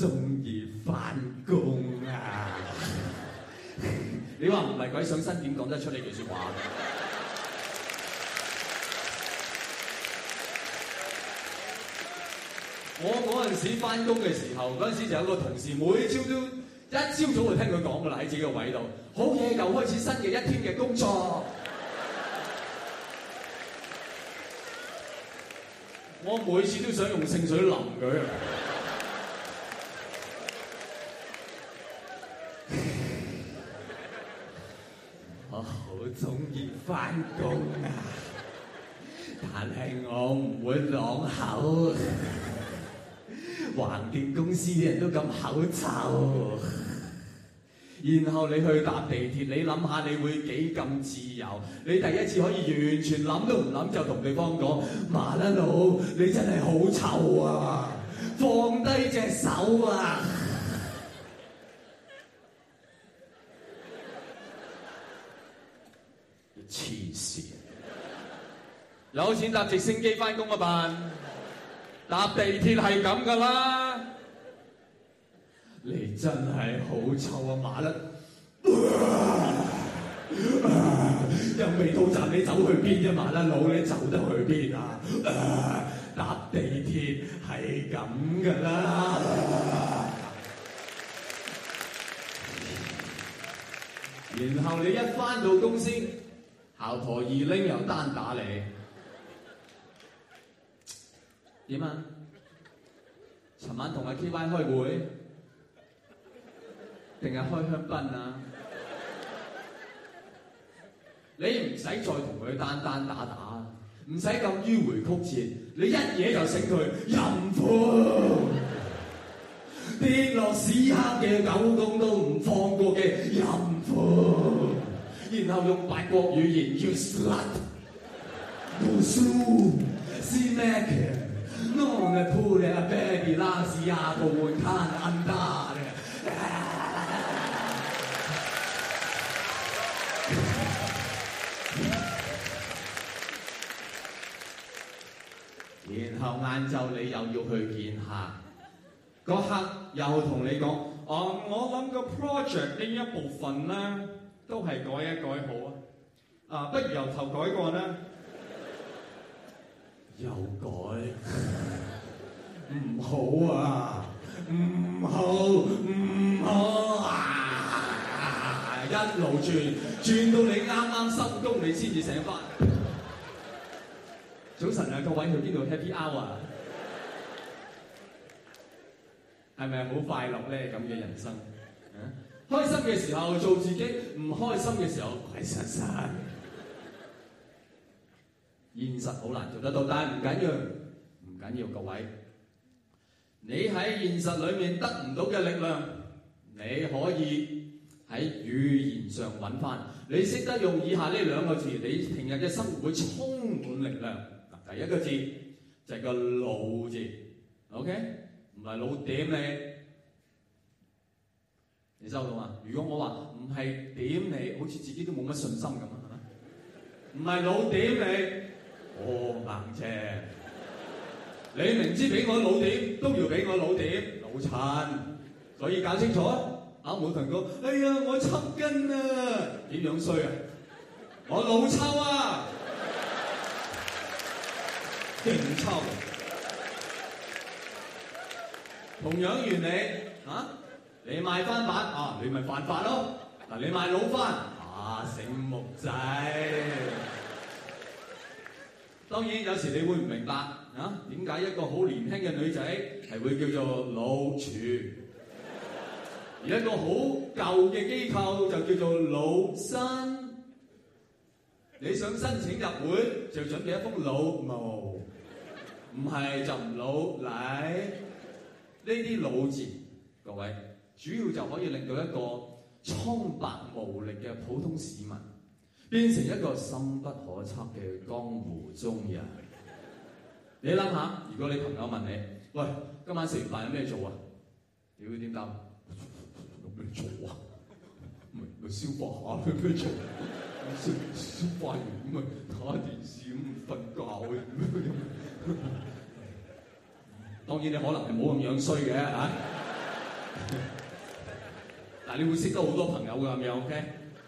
中意返工啊！你話唔係鬼上身點講得出呢句説話？我嗰陣時返工嘅時候，嗰陣時就有個同事，每朝都一朝早就聽佢講噶啦，喺自己個位度，好嘢，又開始新嘅一天嘅工作。我每次都想用聖水淋佢。我好中意返工啊，但係我唔會朗口。橫掂公司啲人都咁口臭，然後你去搭地鐵，你諗下你會幾咁自由？你第一次可以完全諗都唔諗就同對方講：麻甩佬，你真係好臭啊！放低隻手啊！黐線！有錢搭直升機返工啊辦？搭地鐵係咁噶啦！你真係好臭啊，麻甩！又未到站，你走去邊啫，麻甩佬？你走得去邊啊？搭地鐵係咁噶啦！然後你一返到公司，姣婆二拎又單打你。點啊？尋晚同阿 K Y 開會，定係開香檳啊？你唔使再同佢單單打打，唔使咁迂迴曲折，你一嘢就醒佢淫婦，跌落屎坑嘅狗公都唔放過嘅淫婦，然後用八國語言 You slut，You slut，See Mac。Non pure la baby l'asiato vuoi can andare。 然後晏晝你又要去見客，嗰刻又同你講：哦，我諗個 project 呢一部分咧，都係改一改好啊！啊，不如由頭改過啦。又改，唔好啊，唔好，唔好啊！一路轉，轉到你啱啱收工，你先至醒翻。早晨啊，各位去邊度 Happy Hour？ 係咪好快樂咧？咁嘅人生，啊，開心嘅時候做自己，唔開心嘅時候鬼殺殺。現實好難做得到，但係唔緊要，唔緊要，各位，你喺現實裏面得唔到嘅力量，你可以喺語言上揾翻。你識得用以下呢兩個字，你平日嘅生活會充滿力量。嗱，第一個字就係個老字 ，OK， 唔係老點你，你收到嘛？如果我話唔係點你，好似自己都冇乜信心咁啊，係咪？唔係老點你。哦，硬啫！你明知俾我老點，都要俾我老點，老襯，所以搞清楚啊！啊，冇同講，哎呀，我抽筋啊！點樣衰啊？我老抽啊！勁抽！同樣原理啊，你賣翻版啊，你咪犯法咯！嗱，你賣老翻啊，醒目仔！當然有時你會唔明白啊，點解一個好年輕嘅女仔係會叫做老處，而一個好舊嘅機構就叫做老新。你想申請入會就準備一封老毛，唔係就唔老禮。呢啲老字，各位主要就可以令到一個蒼白無力嘅普通市民變成一個深不可測嘅江湖中人。你諗下，如果你朋友問你：喂，今晚食完飯有咩做啊？你會點答？有咩做啊？咪咪消化下，有咩做？消消化完咁咪睇下電視咁瞓覺嘅。當然你可能係冇咁樣衰嘅嚇。 但係你會識得好多朋友㗎，係咪 OK？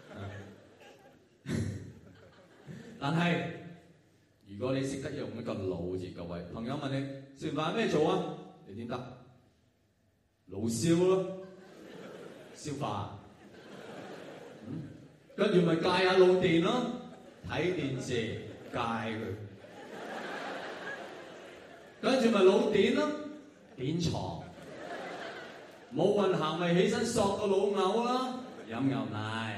但係如果你識得用一個老字，各位朋友問你食完飯咩做啊？你點答？老燒咯，消化。嗯，跟住咪戒下腦電咯，睇電視戒佢。跟住咪腦電咯，點床。冇運行咪起身索個老牛啦，飲牛奶。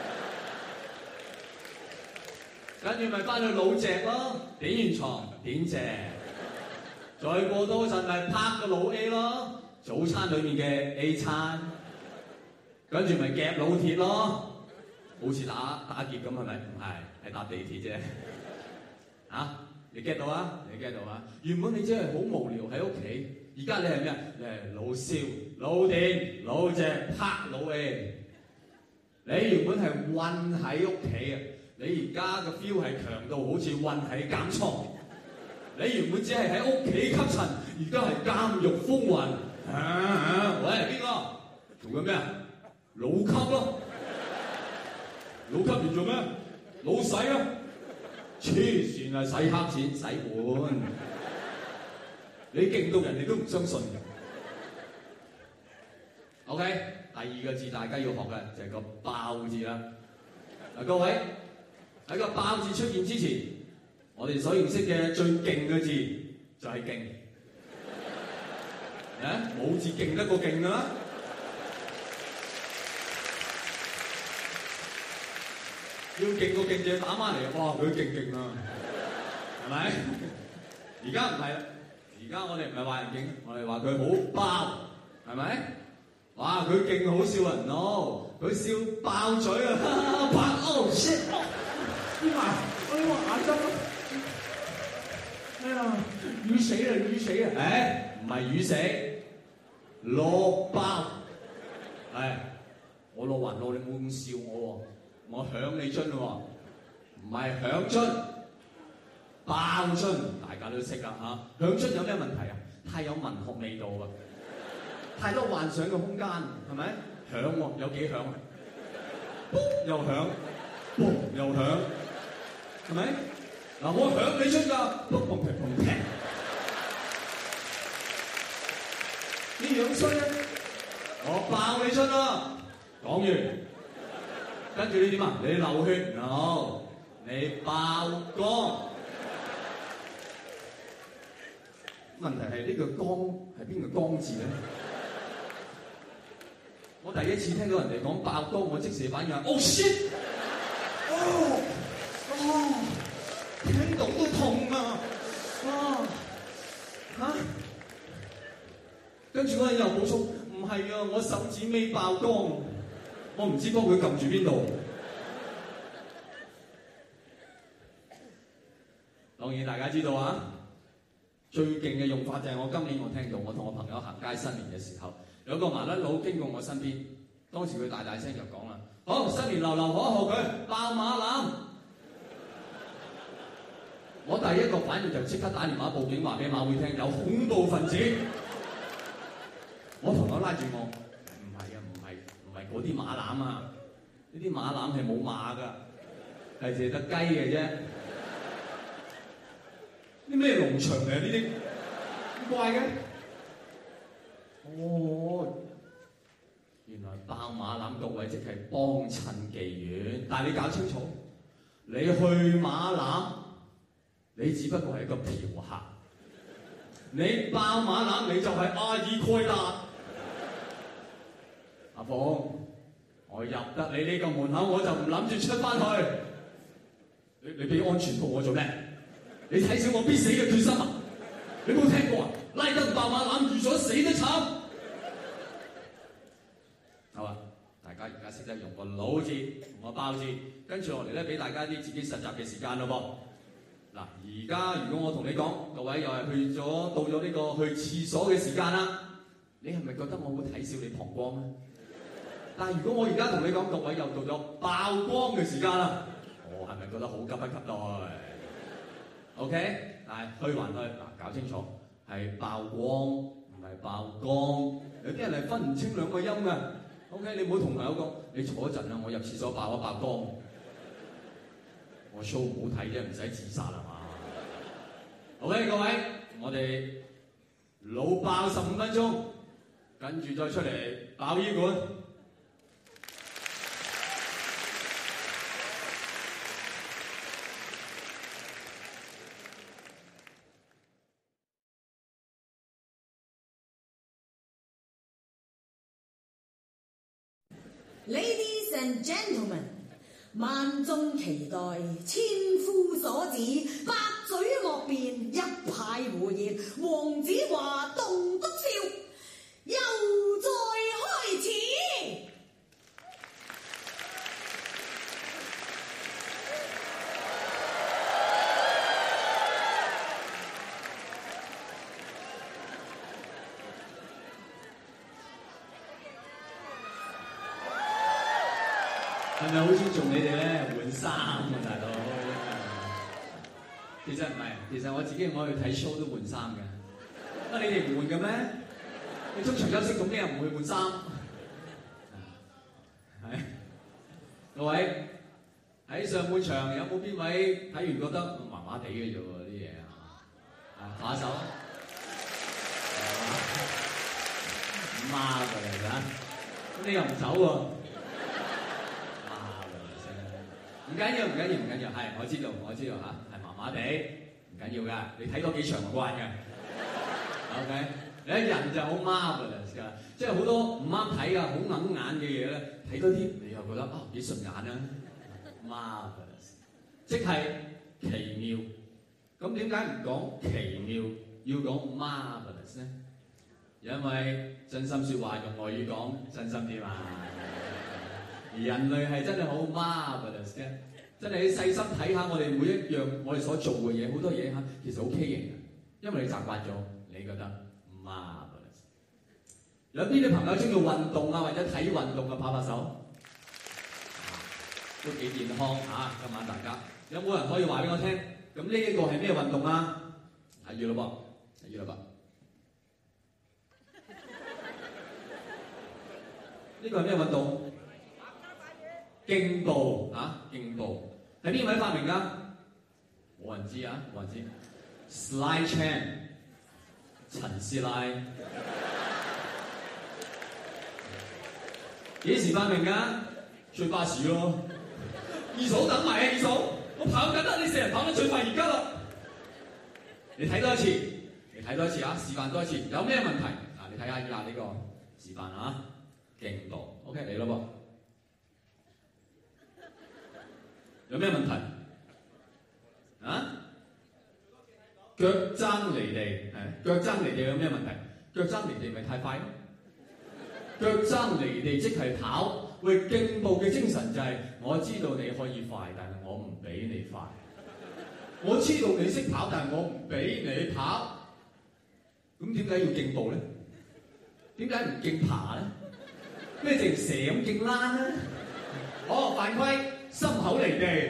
跟住咪翻去老隻咯，點完床點隻。再過多陣咪拍個老 A 咯，早餐裏面嘅 A 餐。跟住咪夾老鐵咯，好似打打劫咁係咪？唔係，係搭地鐵啫。啊，你 get 到啊？你 get 到啊？原本你真係好無聊喺屋企，而家你係咩啊？你係老燒、老電、老隻、拍老 A。你原本係韞喺屋企啊！你而家個 feel 係強到好似韞喺監倉，你原本只係喺屋企吸塵，而家係監獄風雲。啊啊、喂，邊個做緊咩啊？老級咯，老級完做咩？老洗啊！黐線啊！洗黑錢、洗碗，你勁到人哋都唔相信。OK， 第二個字大家要學嘅就係個爆字啦。嗱，各位。喺個爆字出現之前，我哋所認識嘅最勁嘅字就係勁。誒，冇字勁得過勁㗎啦！要勁過勁就打返嚟，哇！佢勁勁啊，係咪？而家唔係啦，而家我哋唔係話人勁，我哋話佢好爆，係咪？哇！佢勁好笑人咯，佢笑爆嘴啊！爆哦 shit！邊埋？我呢個眼針，哎呀，魚死啦，魚死啊！誒，唔係魚死，落爆。係，我落還落，你冇咁笑我喎，我響你樽喎，唔係響樽，爆樽，大家都識啦嚇。響樽有咩問題啊？太有文學味道啊，太多幻想嘅空間，係咪？響喎，有幾響啊？又響，又響。係咪？嗱，我響你出㗎，砰砰砰砰砰！呢樣衰啊！我爆你出啦！講完，跟住你點啊？你流血，no，你爆光。問題係呢個光係邊個光字咧？我第一次聽到人哋講爆光，我即時反應係 oh shit！ 哦！哦，聽到都痛啊！哇，嚇！跟住嗰人又補充，唔係啊，我手指尾爆光，我唔知幫佢撳住邊度。當然大家知道啊，最勁嘅用法就係我今年我聽到，我同我朋友行街新年嘅時候，有個麻甩佬經過我身邊，當時佢大大聲就講啦：好，新年流流可賀佢爆馬籃。我第一個反應就即刻打電話報警，話俾馬會聽有恐怖分子。我朋友拉住我，唔係啊，唔係唔係嗰啲馬籃啊，呢啲馬籃係冇馬㗎，係淨係得雞嘅啫。啲咩農場嚟啊？呢啲咁怪嘅。哦，原來爆馬籃各位即係幫襯妓院，但係你搞清楚，你去馬籃。你只不過係一個嫖客，你爆馬籃你就係阿爾蓋達。阿鳳，我入得你呢個門口，我就唔諗住出翻去。你你俾安全套我做咩？你睇小我必死嘅決心啊！你冇聽過啊？拉登爆馬籃預咗死得慘。好啊，大家而家識得用個老字同個爆字，跟住落嚟咧，俾大家啲自己實習嘅時間咯噃。嗱，而家如果我同你講，各位又係去咗到咗呢個去廁所嘅時間啦，你係咪覺得我會睇笑你膀胱咧？但係如果我而家同你講，各位又到咗爆光嘅時間啦，我係咪覺得好急不及待 ？OK，但係去還去，嗱，搞清楚係爆光，唔唔係爆光。有啲人係分唔清兩個音㗎。OK， 你唔好同朋友講，你坐一陣啦，我入廁所爆一爆光。我 show 唔好睇啫，唔使自殺啦嘛。OK， 各位，我哋老爆十五分鐘，跟住再出嚟爆醫館。 Ladies and gentlemen， 萬眾期待，千夫所指，百嘴莫辯，一派胡言，黃子華棟篤笑，又再開始。 係咪好尊重你哋咧？換衫啊，大佬！其實唔係，其實我自己我去睇 show 都換衫嘅。啊，你哋唔換嘅咩？你中場休息總經又唔會換衫。係，各位喺上半場有冇邊位睇完覺得麻麻地嘅啫喎啲嘢啊？下一首。媽㗎嚟㗎，咁你又唔走喎？唔緊要，唔緊要，唔緊要，係我知道，我知道嚇，係麻麻地，唔緊要㗎，你睇多幾場就慣嘅。OK， 你一人就好 marvelous 㗎，即係好多唔啱睇㗎，好硬眼嘅嘢咧，睇多啲你又覺得啊幾順眼啊 ，marvelous， 即係奇妙。咁點解唔講奇妙，要講 marvelous 咧？因為真心説話用外語講真心啲嘛。而人類係真係好 marvelous 嘅，真係你細心睇下我哋每一樣我哋所做嘅嘢，好多嘢嚇其實好畸形嘅，因為你習慣咗，你覺得 marvelous。有邊啲朋友中意運動啊，或者睇運動啊，拍拍手，都幾健康嚇、啊。今晚大家有冇人可以話俾我聽？咁呢一個係咩運動啊？係要咯噃，係要咯噃。呢個係咩運動？競步啊，競步係邊位發明㗎？冇人知啊，冇人知。Slide Chan， 陳師奶幾時發明㗎？追巴士咯。二嫂等埋啊，二嫂，我跑緊啦，你成日跑得最快而家啦。你睇多一次，你睇多一次啊，示範多一次，有咩問題？嗱，你睇下以下呢個示範啊，競步 ，OK 嚟咯噃。有咩問題？啊？腳踭離地，係腳踭離地有咩問題？腳踭離地咪太快咯？腳踭離地即係跑，喂，競步嘅精神就係、是、我知道你可以快，但係我唔俾你快。我知道你識跑，但係我唔俾你跑。咁點解要競步咧？點解唔競爬咧？咩淨蛇咁競躝咧？哦，犯規！心口離地，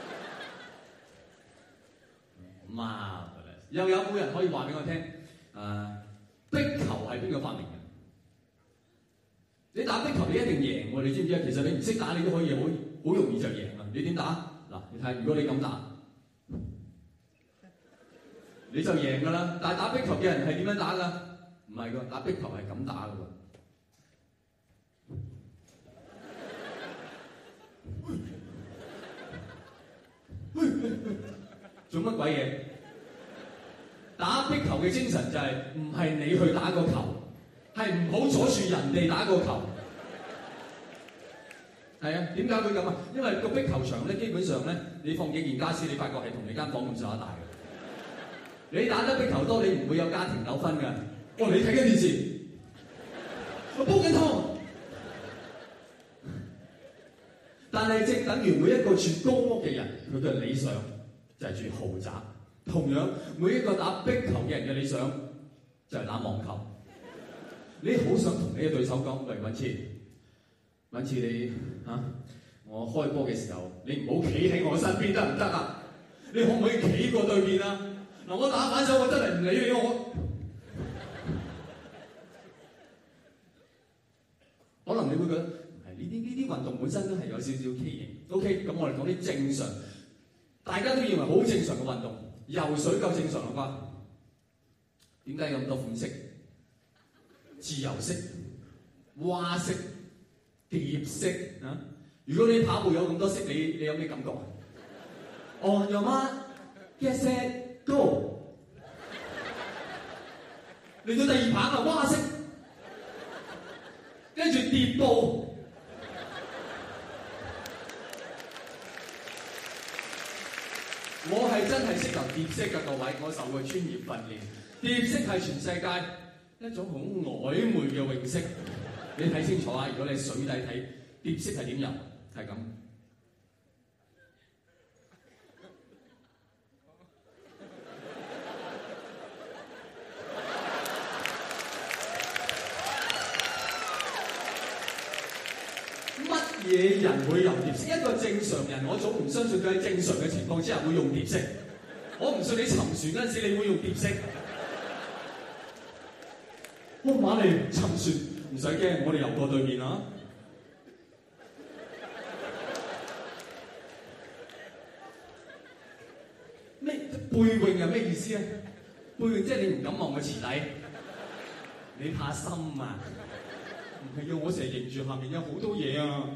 媽嘅咧！又有冇人可以話俾我聽？誒、呃，壁球係邊個發明嘅？你打壁球你一定贏喎，你知唔知啊？其實你唔識打你都可以好好容易就贏啊！你點打？嗱，你睇，如果你咁打，你就贏㗎啦。但係打壁球嘅人係點樣打㗎？唔係㗎，打壁球係咁打㗎喎。做乜鬼嘢？打壁球嘅精神就係唔係你去打個球，係唔好阻住人哋打個球。係啊，點解會咁啊？因為個壁球場咧，基本上咧，你放幾件家私，你發覺係同你間房咁上下大嘅。你打得壁球多，你唔會有家庭糾紛㗎。哦，你睇緊電視，我煲緊湯。但係正等於每一個住公屋嘅人，佢嘅理想就係住豪宅。同樣，每一個打壁球嘅人嘅理想就係打網球。你好想同你嘅對手講：喂，允次，允次你嚇、啊，我開波嘅時候，你唔好企喺我身邊得唔得啊？你可唔可以企過對面啊？嗱，我打反手，我真係唔理你我。 會覺得係呢啲呢啲運動本身都係有少少畸形。OK， 咁我哋講啲正常，大家都認為好正常嘅運動，游水夠正常啦啩？點解有咁多款式？自由式、蛙式、蝶式啊！如果你跑步有咁多式，你你有咩感覺啊？On your mark, get set, go！ 嚟到第二棒啊，蛙式，跟住蝶步。我係真係識游蝶式㗎，各位，我受過專業訓練。蝶式係全世界一種好曖昧嘅泳式，你睇清楚啊！如果你喺水底睇蝶式係點游，係咁。乜嘢人會游蝶式？一個正常人，我總唔相信佢喺正常嘅情況之下會用蝶式。我唔信你沉船嗰陣時，你會用蝶式。哇！馬利沉船唔使驚，我哋游過對面啊！咩背泳係咩意思啊？背泳即係你唔敢望個池底，你怕深啊！唔係啊！我成日認住下面有好多嘢啊！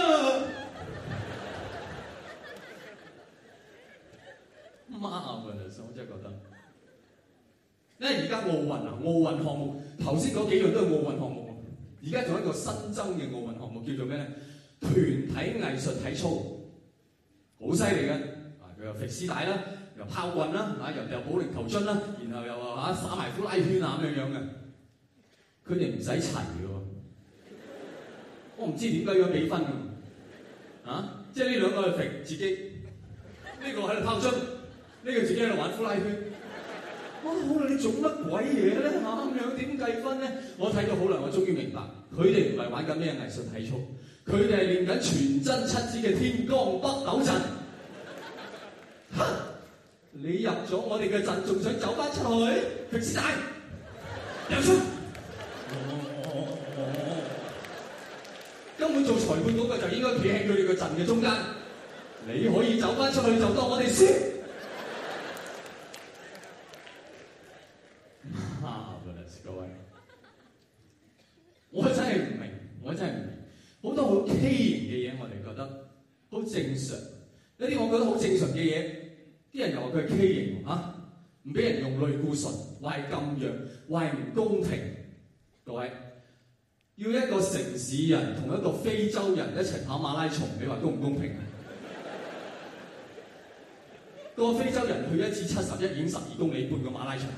媽啊！我真係覺得，因為而家奧運啊，奧運項目頭先嗰幾樣都係奧運項目，而家仲有一個新增嘅奧運項目叫做咩咧？團體藝術體操，好犀利嘅啊！佢又揈絲帶啦，又拋棍啦，啊又掉保齡球樽啦，然後又啊耍埋呼拉圈啊咁樣樣嘅，佢哋唔使齊嘅喎。我唔知點解要比分㗎，啊！即係呢兩個去揈自己，呢、這個喺度拋樽，呢、這個自己喺度玩呼拉圈。哇！好啦，你做乜鬼嘢咧？嚇咁樣點計分咧？我睇到好耐，我終於明白，佢哋唔係玩緊咩藝術體操，佢哋係練緊全真七子嘅天光北斗陣。哼！你入咗我哋嘅陣，仲想走翻出去？揈絲帶，入出。根本做裁判嗰個就應該企喺佢哋個陣嘅中間，你可以走翻出去就當我哋輸。啊，各位，我真係唔明，我真係唔明，好多好畸形嘅嘢，我哋覺得好正常，有啲我覺得好正常嘅嘢，啲人又話佢係畸形嚇，唔俾人用類固醇，話係禁藥，話係唔公平，各位。要一個城市人同一個非洲人一齊跑馬拉松，你話公唔公平啊？個非洲人去一次七十一已經十二公里半個馬拉松，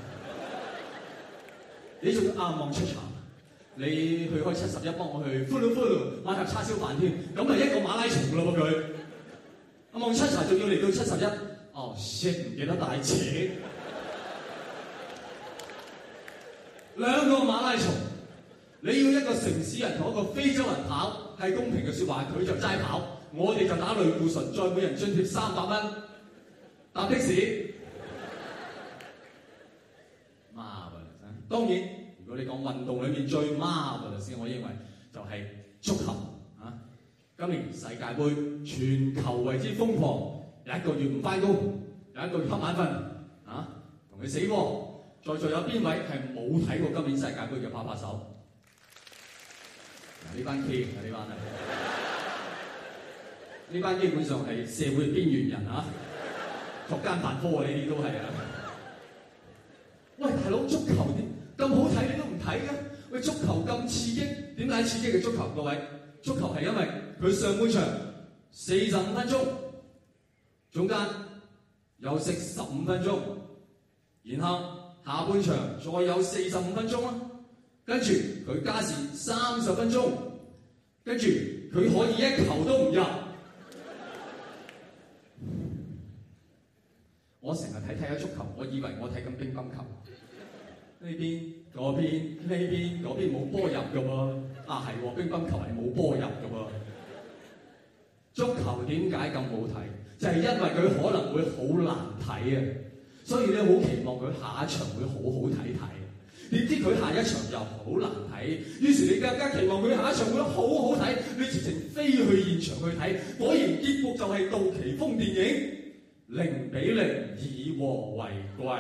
你仲要啱望出場，你去開七十一，幫我去呼嚕呼嚕買盒叉燒飯添，咁咪一個馬拉松㗎咯噃佢。啱望出場仲要嚟到七十一，哦 shit 唔記得帶錢，兩個馬拉松。你要一個城市人同一個非洲人跑，係公平嘅説話，佢就齋跑，我哋就打類固醇，再每人津貼三百蚊搭的士。Marvelous！當然，如果你講運動裏面最 marvelous，我認為就係足球啊！今年世界盃全球為之瘋狂，有一個月唔翻工，有一個月瞌眼瞓啊，同佢死過。在座有邊位係冇睇過今年世界盃嘅拍拍手？呢班 K 啊，呢班啊，呢班基本上係社會邊緣人啊，作奸犯科啊，呢啲都係啊。喂，大佬，足球點咁好睇你都唔睇嘅？喂，足球咁刺激，點解刺激嘅足球？各位，足球係因為佢上半場四十五分鐘，中間休息十五分鐘，然後下半場再有四十五分鐘啊。跟住佢加時三十分鐘，跟住佢可以一球都唔入。我成日睇睇下足球，我以為我睇緊乒乓球。呢邊嗰邊呢邊嗰邊冇波入㗎喎。啊係喎，乒乓球係冇波入㗎喎。足球點解咁好睇？就係因為佢可能會好難睇啊，所以咧好期望佢下一場會好好睇睇。 點知佢下一場又好難睇，於是你更加期望佢下一場會好好睇，你直情飛去現場去睇，果然結局就係杜琪峯電影零比零以和為貴。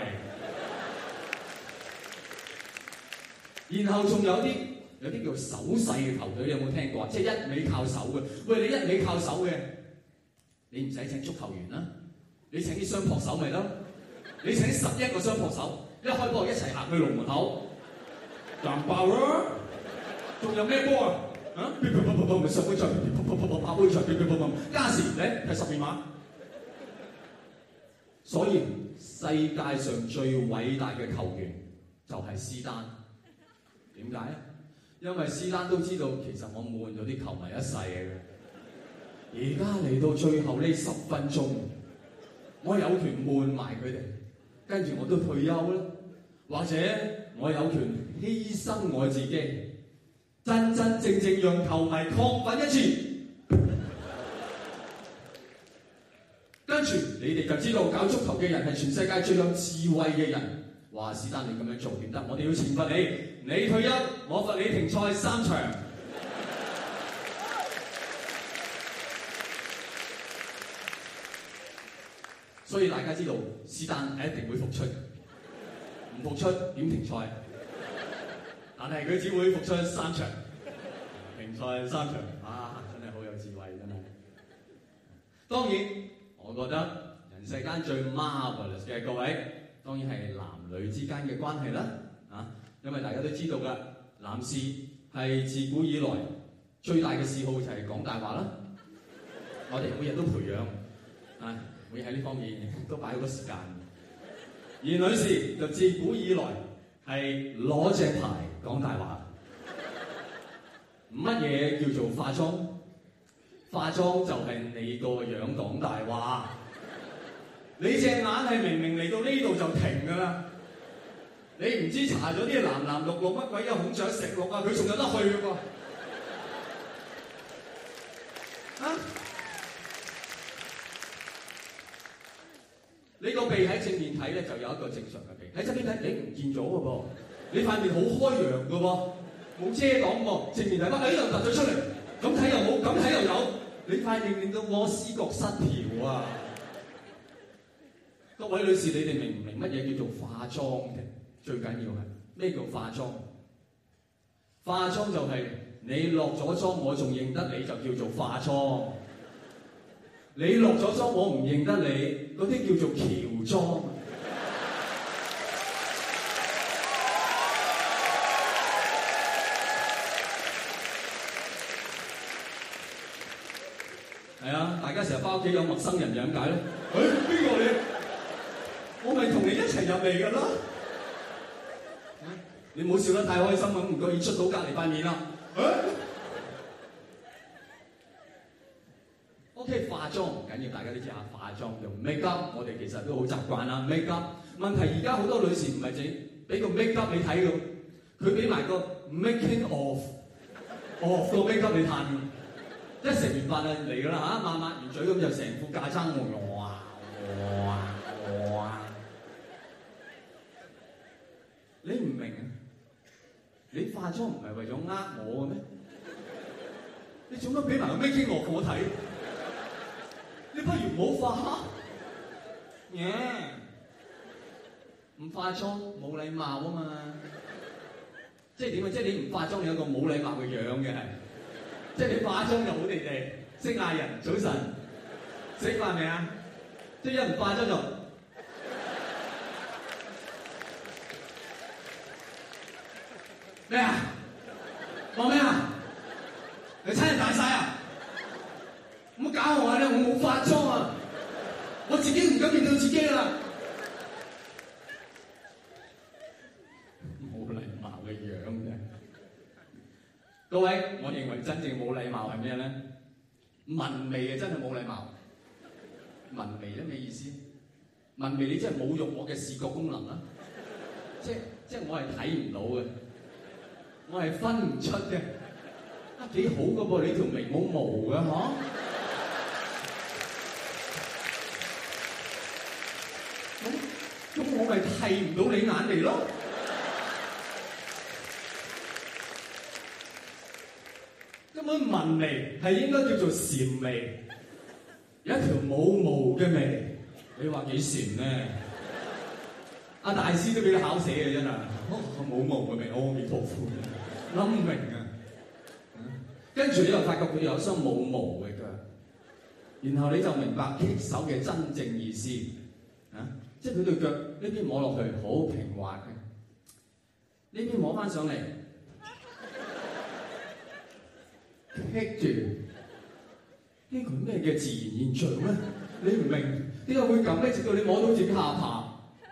然後仲有啲有啲叫手勢嘅球隊，你有冇聽過啊？即係一味靠手嘅。喂，你一味靠手嘅，你唔使請足球員啦，你請啲雙撲手咪得。你請十一個雙撲手，一開波一齊行去龍門口，彈爆啦！仲有咩波啊？啊！咪上杯賽，跑杯賽，加時咧係十二碼。所以世界上最偉大嘅球員就係施丹。點解啊？因為施丹都知道其實我悶咗啲球迷一世嘅。而家嚟到最後呢十分鐘，我有權悶埋佢哋。跟住我都退休啦，或者我有權犧牲我自己，真真正正讓球迷亢奮一次。跟住你哋就知道搞足球嘅人係全世界最有智慧嘅人。話史丹你咁樣做點得？我哋要懲罰你，你退休，我罰你停賽三場。所以大家知道，施丹係一定會復出，唔復出點停賽？但係佢只會復出三場，停賽三場，啊，真係好有智慧，真係。當然，我覺得人世間最 marvelous 嘅各位，當然係男女之間嘅關係啦，啊，因為大家都知道㗎，男士係自古以來最大嘅嗜好就係講大話啦，我哋每日都培養，啊。會喺呢方面都擺好多時間，而女士就自古以來係攞隻牌講大話。乜嘢叫做化妝？化妝就係你個樣講大話。你隻眼係明明嚟到呢度就停㗎啦，你唔知搽咗啲藍藍綠綠乜鬼有孔雀石綠啊，佢仲有得去㗎噃。啊！你個鼻喺正面睇咧，就有一個正常嘅鼻；喺側邊睇，你唔見咗嘅噃。你塊面好開揚嘅喎，冇遮擋喎。正面睇翻，哎又突咗出嚟，咁睇又冇，咁睇又有。你塊面令到我思覺失調啊！各位女士，你哋明唔明乜嘢叫做化妝嘅？最緊要係咩叫化妝？化妝就係你落咗妝，我仲認得你，就叫做化妝。你落咗妝，我唔認得你，嗰啲叫做喬裝。係啊，大家成日翻屋企有陌生人，點解咧？誒，邊個你？我咪同你一齊入嚟㗎啦！你唔好笑得太開心咁，唔覺意出到隔離塊面啦。O.K. 化妝唔緊要，大家都知啊。化妝用 make up， 我哋其實都好習慣啦。make up 問題而家好多女士唔係淨俾個 make up 你睇㗎，佢俾埋個 making of of 個 make up 你嘆。一食完飯就嚟㗎啦嚇，抹抹完嘴咁就成副架撐我哇哇哇！你唔明啊？你化妝唔係為咗呃我嘅咩？你做乜俾埋個 making of 我睇？你不如唔好化，耶！唔化妝冇禮貌啊嘛，即係點啊？即係你唔化妝，你有一個冇禮貌嘅樣嘅係，即係你化妝就好地地，識嗌人早晨，食飯未啊？即係一唔化妝就咩啊？講咩啊？你親人大晒啊？唔好搞我啊！我冇化妝啊！我自己唔敢面對自己啦。冇禮貌嘅樣啫。各位，我認為真正冇禮貌係咩咧？文味嘅真係冇禮貌。文味咧咩意思？文味你真係侮辱我嘅視覺功能啊！即即我係睇唔到嘅，我係分唔出嘅。啊幾好嘅噃，你條眉冇毛嘅嗬？咁咁我咪睇唔到你眼嚟咯。 根本紋眉係應該叫做禪眉，有一條冇毛嘅眉，你話幾禪咧？阿大師都俾佢考死嘅真係，冇毛嘅眉，阿彌陀佛，諗唔明啊！跟住你又發覺佢有雙冇毛嘅腳，然後你就明白棘手嘅真正意思啊！即係佢對腳呢邊摸落去好平滑嘅，呢邊摸翻上嚟棘住，呢個咩嘅自然現象咧？你唔明點解會咁咧？直到你摸到自己下巴。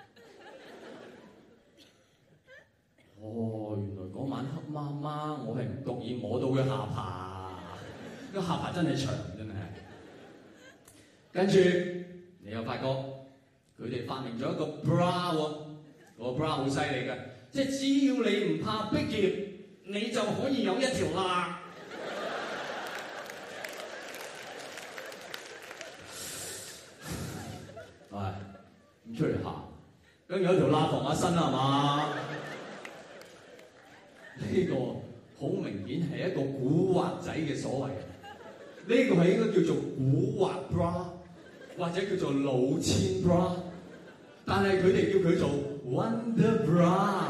哦，原來嗰晚黑媽媽，我係唔覺意摸到佢下巴，個下巴真係長，真係。跟住你又發覺佢哋發明咗一個 bra 喎，個 bra 好犀利嘅，即係只要你唔怕逼結，你就可以有一條啦。係，咁出嚟行，跟住有條罅防下身係嘛？呢個好明顯係一個古惑仔嘅所謂，呢、這個係應該叫做古惑 bra， 或者叫做老千 bra， 但係佢哋叫佢做 Wonder Bra。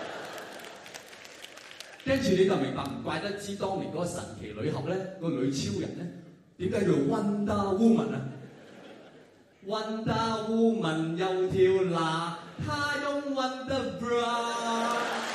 跟住你就明白，唔怪得知當年嗰個神奇女俠咧，個女超人咧，點解叫 Wonder Woman 啊 ？Wonder Woman 有條罅，她用 Wonder Bra。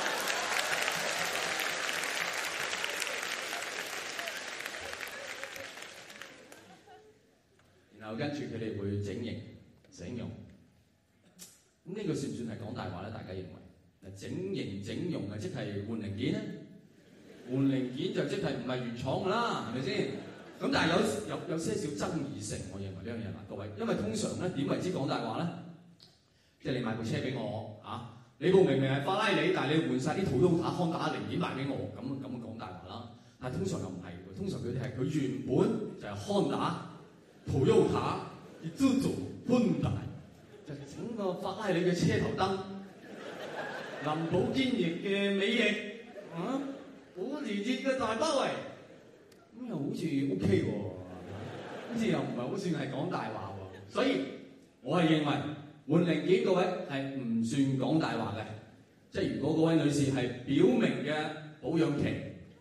然後跟住佢哋會整形、整容，咁呢個算唔算係講大話咧？大家認為嗱，整形整容啊，即係換零件咧，換零件就即係唔係原廠㗎啦，係咪先？咁但係有有有些少爭議性，我認為呢樣嘢嗱，各位，因為通常咧點為之講大話咧？即係你買部車俾我啊，你部明明係法拉利，但係你換晒啲 Toyota、Honda 零件賣俾我，咁咁講大話啦。但係通常又唔係喎，通常佢哋係佢原本就係 Honda、Toyota、Isuzu、Hyundai， 就整個法拉利嘅車頭燈，林寶堅尼嘅尾翼，啊，保時捷嘅大包圍，咁又好似 OK 喎，好似又唔係好算係講大話喎。所以我係認為換零件嗰位係唔算講大話嘅，即係如果嗰位女士係表明嘅保養期，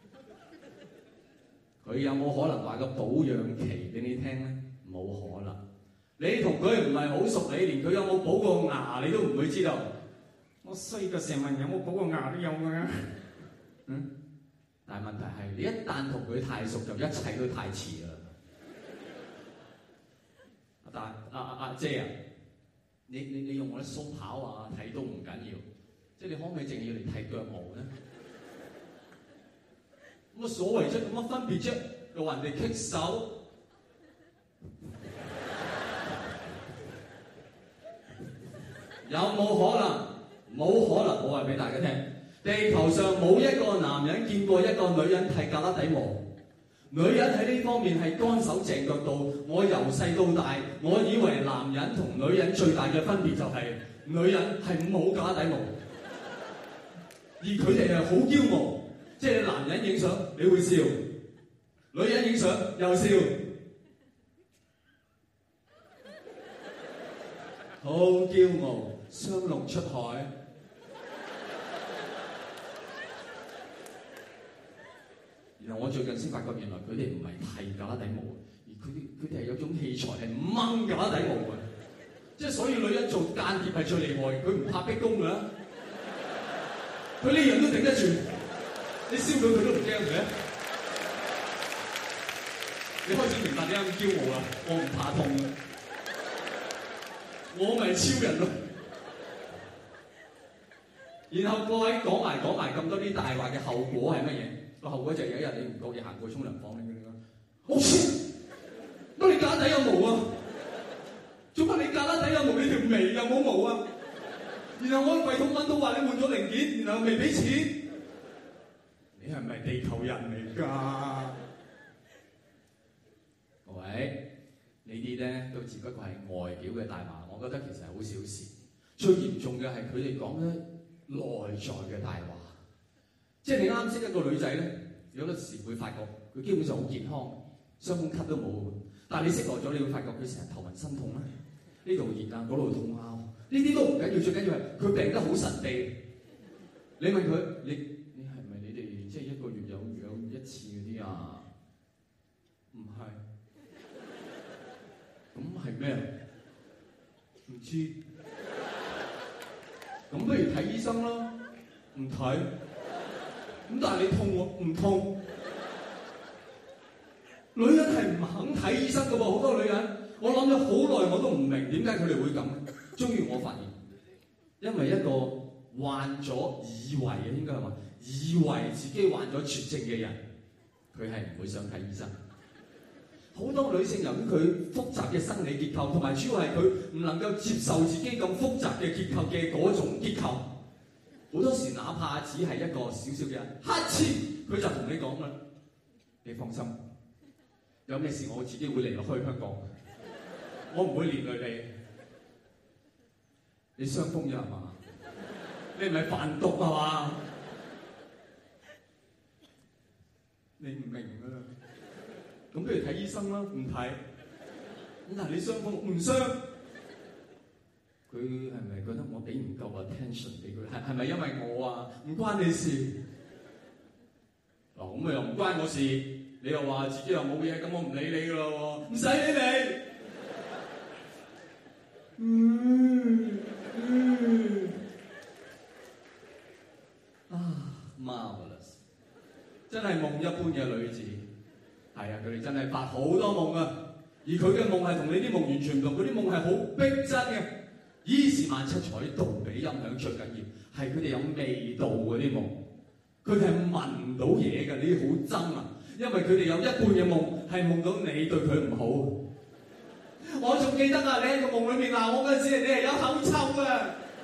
佢有冇可能話個保養期俾你聽咧？冇可能。你同佢唔係好熟，你連佢有冇補過牙你都唔會知道。我衰個成文有冇補過牙都有㗎。嗯，但係問題係你一旦同佢太熟，就一切都太遲啦。阿大阿阿阿姐啊，你你你用我啲鬚刨啊剃都唔緊要，即係你可唔可以淨係要嚟剃腳毛咧？乜所謂啫？有乜分別啫？又話人哋棘手。有冇可能？冇可能！我話俾大家聽，地球上冇一個男人見過一個女人剃胳肋底毛。女人喺呢方面係乾手淨腳到。我由細到大，我以為男人同女人最大嘅分別就係、是、女人係冇胳肋底毛，而佢哋係好驕傲。即係男人影相你會笑，女人影相又笑，好驕傲，雙龍出海。然後我最近先發覺，原來佢哋唔係剃胳肋底毛，而佢哋佢哋係有種器材係掹胳肋底毛嘅。即係所以女人做間諜係最厲害，佢唔怕逼宮㗎，佢呢樣都頂得住。你燒到佢都唔驚嘅，你開始明白點解咁驕傲啦？我唔怕痛嘅，我咪超人咯。然後各位講埋講埋咁多啲大話嘅後果係乜嘢？個後果就係有一日你唔覺意行過沖涼房，你點講？好黐，乜你胳肋底有毛啊？做乜你胳肋底有毛？你條眉又冇毛啊？然後我櫃桶揾到話你換咗零件，然後未俾錢。你係咪地球人嚟㗎？各位，呢啲咧都只不過係外表嘅大話，我覺得其實係好小事。最嚴重嘅係佢哋講咧內在嘅大話。即係你啱識一個女仔咧，有陣時會發覺佢基本上好健康，傷風咳都冇。但係你識耐咗，你會發覺佢成日頭暈身痛啦，呢度熱啊，嗰度痛啊，呢啲都唔緊要，最緊要係佢病得好神秘。你問佢，你你係咪你哋即係一個月有有一次嗰啲啊？唔係，咁係咩？唔知。咁不如睇醫生啦，唔睇。咁但係你痛喎，唔痛。女人係唔肯睇醫生㗎喎，好多女人，我諗咗好耐我都唔明點解佢哋會咁。終於我發現，因為一個患咗以為嘅應該係話，以為自己患咗絕症嘅人，佢係唔會想睇醫生。好多女性由於佢複雜嘅生理結構，同埋主要係佢唔能夠接受自己咁複雜嘅結構嘅嗰種結構，好多時哪怕只係一個小小嘅乞嗤，佢就同你講啦：你放心，有咩事我自己會嚟落去香港，我唔會連累你。你傷風啫係嘛？你唔係販毒係嘛？你唔明㗎啦。咁不如睇醫生啦，唔睇。咁但係你傷風唔傷，佢係咪覺得我俾唔夠 attention 俾佢？係係咪因為我啊？唔關你事。嗱，咁啊又唔關我事，你又話自己又冇嘢，咁我唔理你㗎咯喎，唔使理你。嗯嗯。啊 ，marvelous， 真係夢一般嘅女子。係啊，佢哋真係發好多夢啊，而佢嘅夢係同你啲夢完全唔同，佢啲夢係好逼真嘅。依時萬七彩，杜比音響最緊要，係佢哋有味道嗰啲夢，佢哋係聞到嘢㗎，呢啲好憎啊，因為佢哋有一半嘅夢係夢到你對佢唔好。我仲記得啊，你喺個夢裏面鬧我嗰陣時，你係有口臭㗎。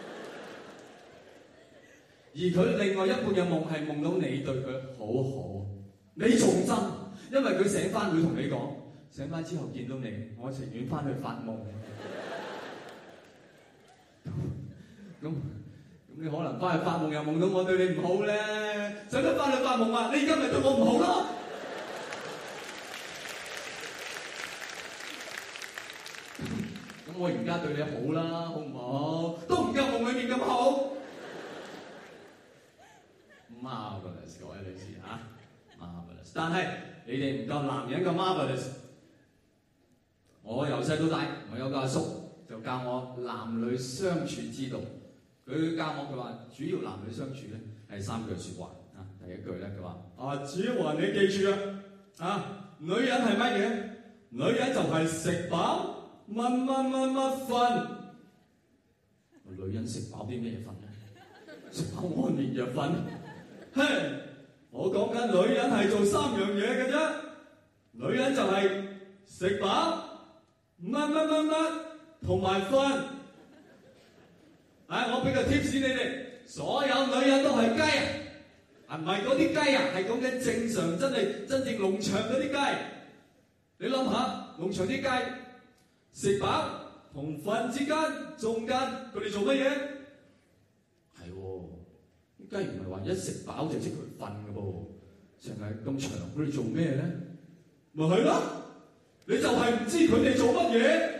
而佢另外一半嘅夢係夢到你對佢好好，你仲憎。因為佢醒翻會同你講，醒翻之後見到你，我情願翻去發夢。咁咁你可能翻去發夢又夢到我對你唔好咧，使乜翻去發夢啊？你而家咪對我唔好咯？咁我而家對你好啦，好唔好？都唔夠夢裏面咁好。Marvelous，各位女士嚇 ，Marvelous， 但係。你哋唔夠男人咁 marvelous。我由細到大，我有個阿叔就教我男女相處之道。佢教我佢話，主要男女相處咧係三句説話啊。第一句咧佢話：啊，子華你記住啊，啊，女人係乜嘢？女人就係食飽乜乜乜乜瞓。女人食飽啲咩瞓咧？食飽安眠藥瞓。嘿！我講緊女人係做三樣嘢嘅啫，女人就係食飽乜乜乜乜同埋瞓。唉，我俾個 tips 你哋，所有女人都係雞啊，唔係嗰啲雞啊，係講緊正常真係真正農場嗰啲雞。你諗下，農場啲雞食飽同瞓之間中間佢哋做乜嘢？係喎。雞唔係話一食飽就即佢瞓嘅噃，成日咁長，佢哋做咩咧？咪係咯，你就係唔知佢哋做乜嘢。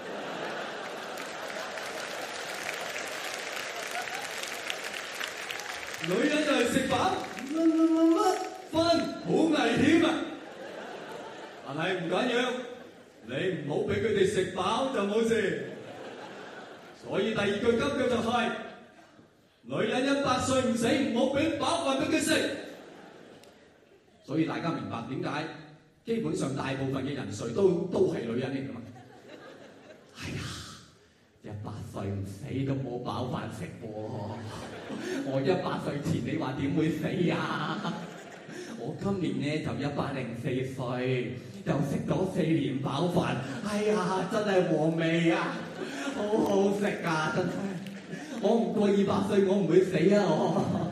女人就係食飽乜乜乜乜瞓，好危險啊！但係唔緊要，你唔好俾佢哋食飽就冇事。所以第二句金句就係。女人一百歲唔死，唔好俾飽飯俾佢食。所以大家明白點解基本上大部分嘅人瑞都都係女人嚟㗎嘛？係啊，一百歲唔死都冇飽飯食喎。我一百歲前你話點會死啊？我今年咧就一百零四歲，又食咗四年飽飯。哎呀，真係和味啊，好好食啊，真係。我唔過二百歲，我唔會死啊！我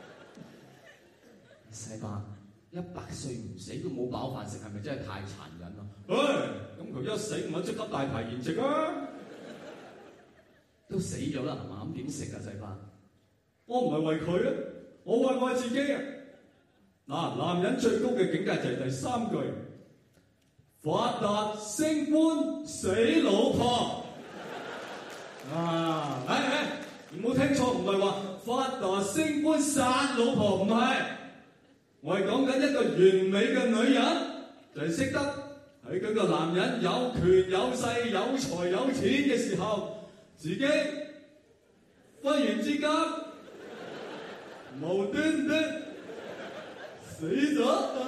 細伯一百歲唔死都冇飽飯食，係咪真係太殘忍啊？唉、哎，咁佢一死我即刻大排筵席啊！都死咗啦，係嘛？咁點食啊，細伯？我唔係為佢啊，我為我自己啊！ 嗱，男人最高嘅境界就係第三句：發達升官死老婆。啊，係係，你冇聽錯，唔係話發達升官殺老婆，唔係。我係講緊一個完美嘅女人，就係識得喺嗰個男人有權有勢有財有錢嘅時候，自己忽然之間無端端死咗。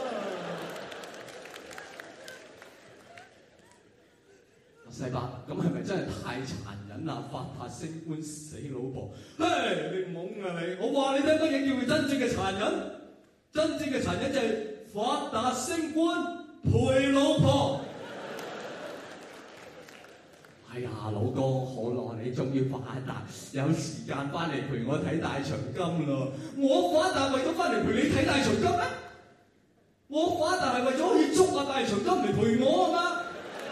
細伯，咁係咪真係太殘忍啦？發達升官死老婆，嘿，你懵啊你！我話你聽乜嘢叫做真正嘅殘忍？真正嘅殘忍就係發達升官陪老婆。哎呀，老哥，好耐你終於發達，有時間翻嚟陪我睇大長今咯。我發達為咗翻嚟陪你睇大長今咩？我發達係為咗可以捉下大長今嚟陪我啊嘛！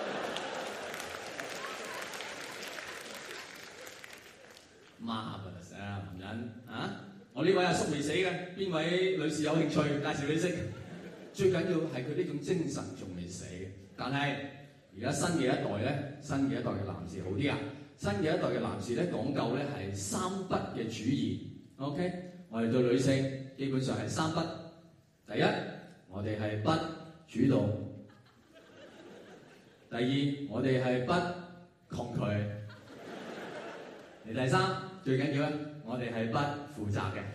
媽嘅啊，男人啊！我呢位阿叔未死嘅，邊位女士有興趣介紹你識？最緊要係佢呢種精神仲未死嘅。但係而家新嘅一代咧，新嘅一代嘅男士好啲啊！新嘅一代嘅男士咧講究咧係三不嘅主義。OK， 我哋對女性基本上係三不。第一，我哋係不主動；第二，我哋係不抗拒；嚟第三，最緊要咧，我哋係不負責嘅。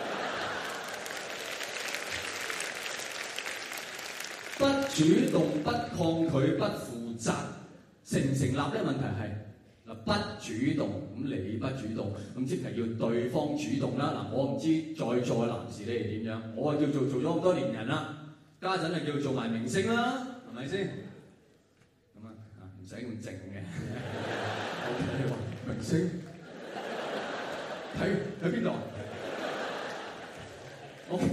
不主動、不抗拒、不負責，成唔成立咧？問題係嗱，不主動，咁你不主動，咁即係要對方主動啦。嗱，我唔知在座嘅男士你係點樣，我係叫做做咗咁多年人啦，家陣係叫做埋明星啦，係咪先？咁啊，唔使咁靜嘅。OK， 話明星。喺喺邊度？OK，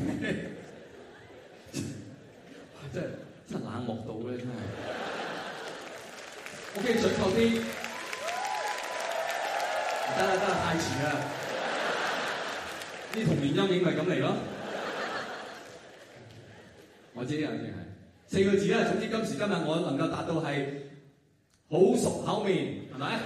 真係真係冷漠到咧，真係。OK， 準確啲，得啦得啦，太遲啦！啲童年陰影咪咁嚟咯。我知啊，一定係四個字啦。總之今時今日我能夠達到係好熟口面，係咪？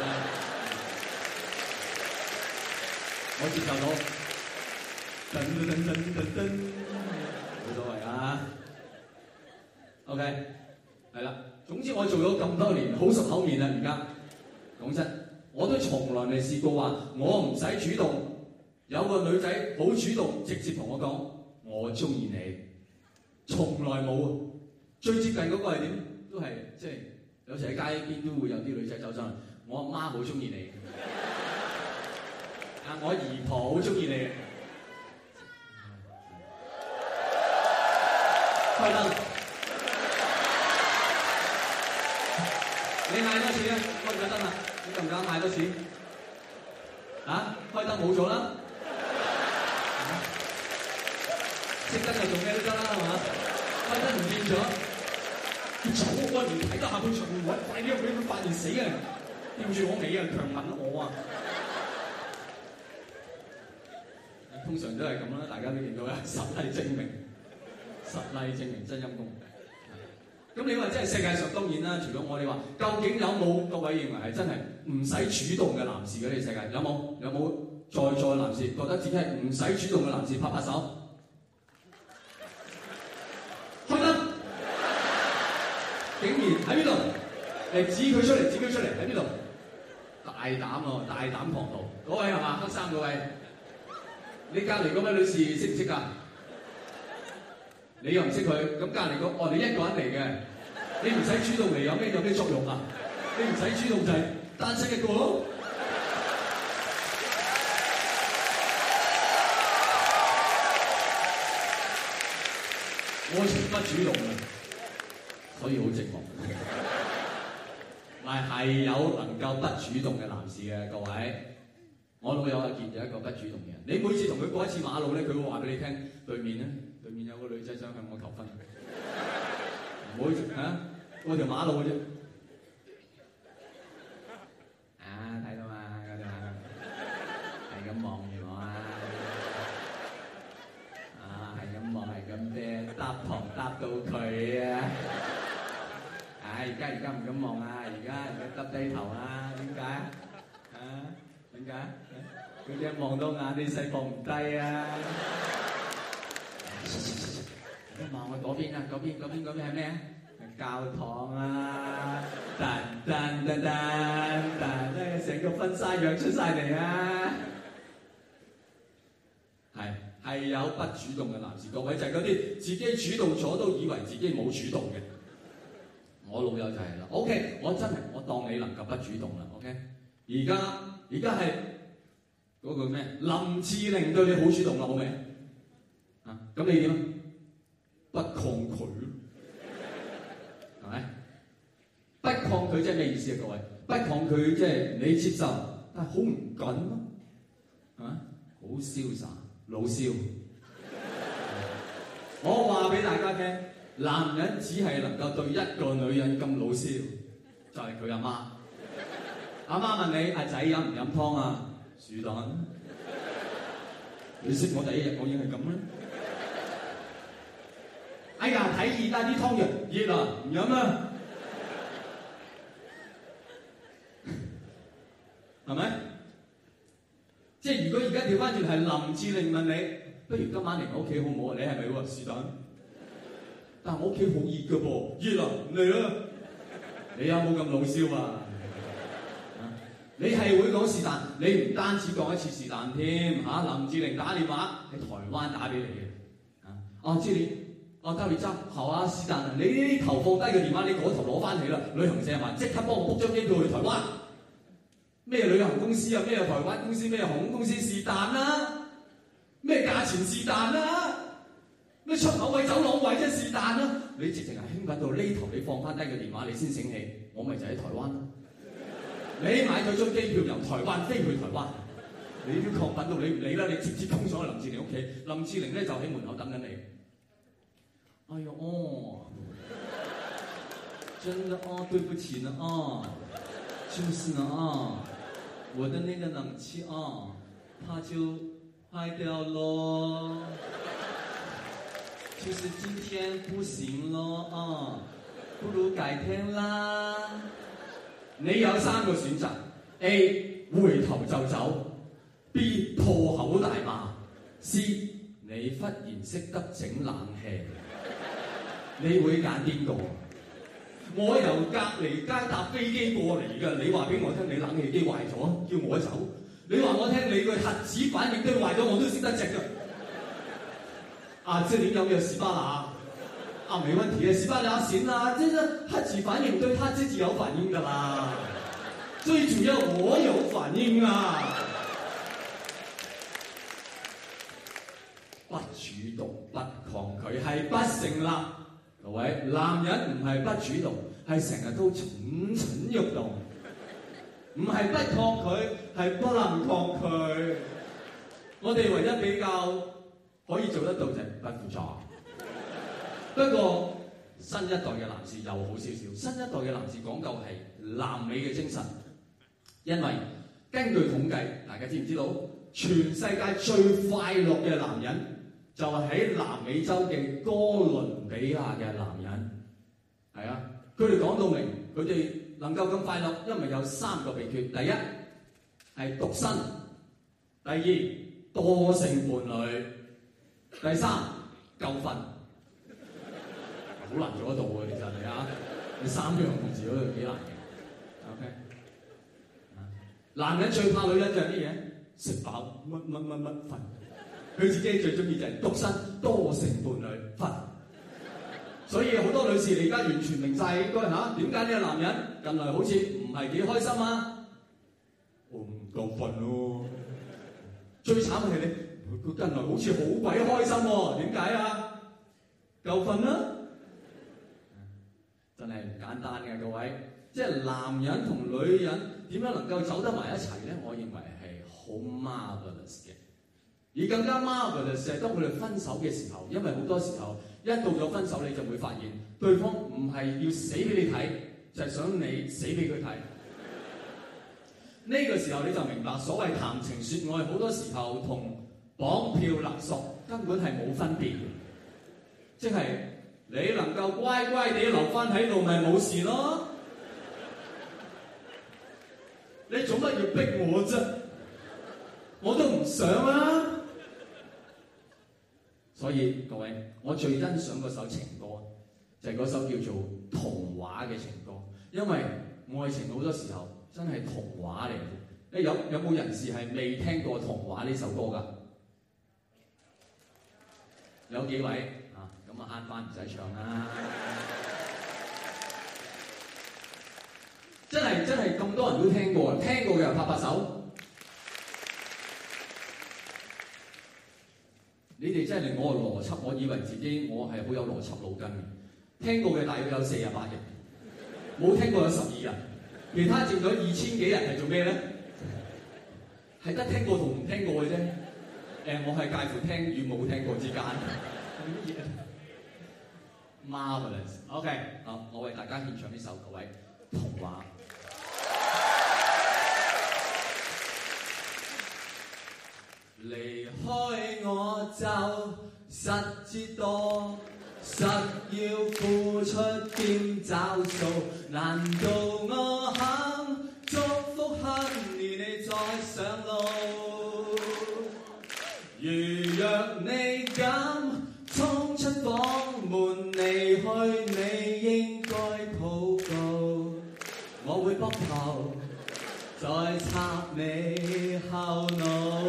我接受到，噔噔噔噔噔，冇所謂啊。OK， 係啦。總之我做咗咁多年，好熟口面啦。而家講真，我都從來未試過話我唔使主動，有個女仔好主動，直接同我講我中意你，從來冇。最接近嗰個係點？都係即係有時喺街邊都會有啲女仔走上嚟，我阿媽好中意你。啊！我姨婆好中意你，開燈，你嗌多次啊！開唔開燈啊？你夠唔夠嗌多次？啊！開燈冇咗啦，熄燈就做咩都得啦，係嘛？開燈唔見咗，要走我唔睇得下半場會，快啲俾佢發現死啊！吊住我尾啊，強吻我啊！通常都係咁啦，大家都見到啦，實例證明，實例證明真陰公。咁你話真係世界上當然啦，除咗我哋話，究竟有冇各位認為係真係唔使主動嘅男士嘅呢個世界？有冇？有冇在座男士覺得自己係唔使主動嘅男士？拍拍手。開燈！竟然喺邊度？嚟指佢出嚟，指佢出嚟喺邊度？大膽喎，大膽狂徒！嗰位係嘛？黑衫嗰位。你隔離嗰位女士識唔識㗎？你又唔識佢，咁隔離嗰哦，你一個人嚟嘅，你唔使主動嚟，有咩有咩作用啊？你唔使主動就係單身一個咯。我從不主動嘅，所以好寂寞。但係有能夠不主動嘅男士嘅各位。我老友阿傑有一個不主動嘅人，你每次同佢過一次馬路咧，佢會話俾你聽，對面咧，對面有個女仔想向我求婚，唔好嚇，過條馬路嘅啫。啊，睇到嘛，嗰條係咁望住我啊，啊，係咁望，係咁到佢啊！唉，而家而家唔敢望啊，而家而家耷低頭啊，點解啊？啊，點解？佢一望到眼，你細放唔低啊！一望去嗰邊啊，嗰邊嗰邊嗰邊係咩啊？教堂啊！噔噔噔噔噔，咧成個婚紗樣出晒嚟啊！係係有不主動嘅男士，各位就係嗰啲自己主動咗都以為自己冇主動嘅。我老友就係啦。OK， 我真係我當你能夠不主動啦。OK， 而家而家係嗰個咩？林志玲對你好主動啦，好未？啊，咁你點啊？不抗拒咯，係咪？不抗拒即係咩意思啊？各位，不抗拒即係你接受，但係好唔緊咯，係咪？好瀟灑，老蕭。我話俾大家聽，男人只係能夠對一個女人咁老蕭，就係佢阿媽。阿媽問你：阿仔飲唔飲湯啊？是但。你識我第一日，我已經係咁啦。哎呀，睇熱啦啲湯藥，熱啊，唔飲啦。係咪？即係如果而家調翻轉係林志玲問你，不如今晚嚟我屋企好唔好啊？你係咪喎？是但。但係我屋企好熱㗎噃，熱啊，嚟啦！你有冇咁老蕭啊？你係會講是但，你唔單止講一次是但添嚇。林志玲打電話喺台灣打俾你嘅，啊，哦知你，哦得你執，好啊是但，你呢頭放低個電話，你嗰頭攞翻起啦。旅行社話即刻幫我 book 張機票去台灣。咩旅行公司啊？咩台灣公司？咩航空公司？是但啦。咩價錢是但啦？咩出口位、走廊位啫是但啦。你直情係興奮到呢頭，你放翻低個電話，你先醒起，我咪就喺台灣咯。你買咗張機票由台灣飛去台灣，你都亢奮到你唔理啦，你直接衝上去林志玲屋企，林志玲咧就喺門口等緊你。哎呦哦，真的哦，對不起呢哦，就是呢哦，我的那個冷氣哦，它就壞掉咯，就是今天不行咯哦，不如改天啦。你有三個選擇 ：A 回頭就走 ；B 破口大罵 ；C 你忽然識得整冷氣。你會揀邊個？我由隔離街搭飛機過嚟㗎，你話俾我聽你冷氣機壞咗，叫我走。你話我聽你個核子反應堆壞咗，我都識得整㗎。啊，這裡有沒有士巴拿？啊，沒問題，士巴拿行啦，這個核子反應堆他自己有反應㗎啦。最主要我有反應啊！不主動不抗拒係不成立。各位，男人唔係不主動，係成日都蠢蠢欲動。唔係不抗拒，係不能抗拒。我哋唯一比較可以做得到就係不負責。不過新一代嘅男士又好少少，新一代嘅男士講究係南美嘅精神，因為根據統計，大家知唔知道全世界最快樂嘅男人就係喺南美洲嘅哥倫比亞嘅男人，係啊，佢哋講到明，佢哋能夠咁快樂，因為有三個秘訣：第一係獨身，第二多性伴侶，第三夠瞓。好難做得到喎，其實你啊，你三樣同時嗰度幾難嘅。OK，男人最怕女人就係乜嘢？食飽乜乜乜乜瞓。佢自己最中意就係獨身多性伴侶瞓。所以好多女士你而家完全明晒應該嚇點解呢個男人近來好似唔係幾開心啊？我唔夠瞓咯。最慘係你，佢近來好似好鬼開心喎，點解啊？夠瞓啦！真係唔簡單嘅，各位，即係男人同女人點樣能夠走得埋一齊咧？我認為係好 marvelous 嘅，而更加 marvelous 係當佢哋分手嘅時候，因為好多時候一到咗分手，你就會發現對方唔係要死俾你睇，就係想你死俾佢睇。呢個時候你就明白，所謂談情説愛，好多時候同綁票勒索根本係冇分別嘅，即係你能夠乖乖地留翻喺度，咪冇事咯。你做乜要逼我啫？我都唔想啊！所以各位，我最欣賞嗰首情歌，就係嗰首叫做童話嘅情歌，因為愛情好多時候真係童話嚟嘅。有有冇人士係未聽過童話呢首歌㗎？有幾位啊？咁啊慳翻唔使唱啦！真係真係咁多人都聽過，聽過嘅人拍拍手。你哋真係令我個邏輯，我以為自己我係好有邏輯腦筋嘅。聽過嘅大約有四十八人，冇聽過有十二人，其他佔咗二千幾人係做咩咧？係得聽過同唔聽過嘅啫。誒，我係介乎聽與冇聽過之間。Marvelous，OK， 好，我為大家獻唱呢首各位童話。離開我就實知多，實要付出兼找數。難道我肯祝福恨你你再上路？如若你敢衝出房門離去，你應該禱告，我會膊頭再插你後腦。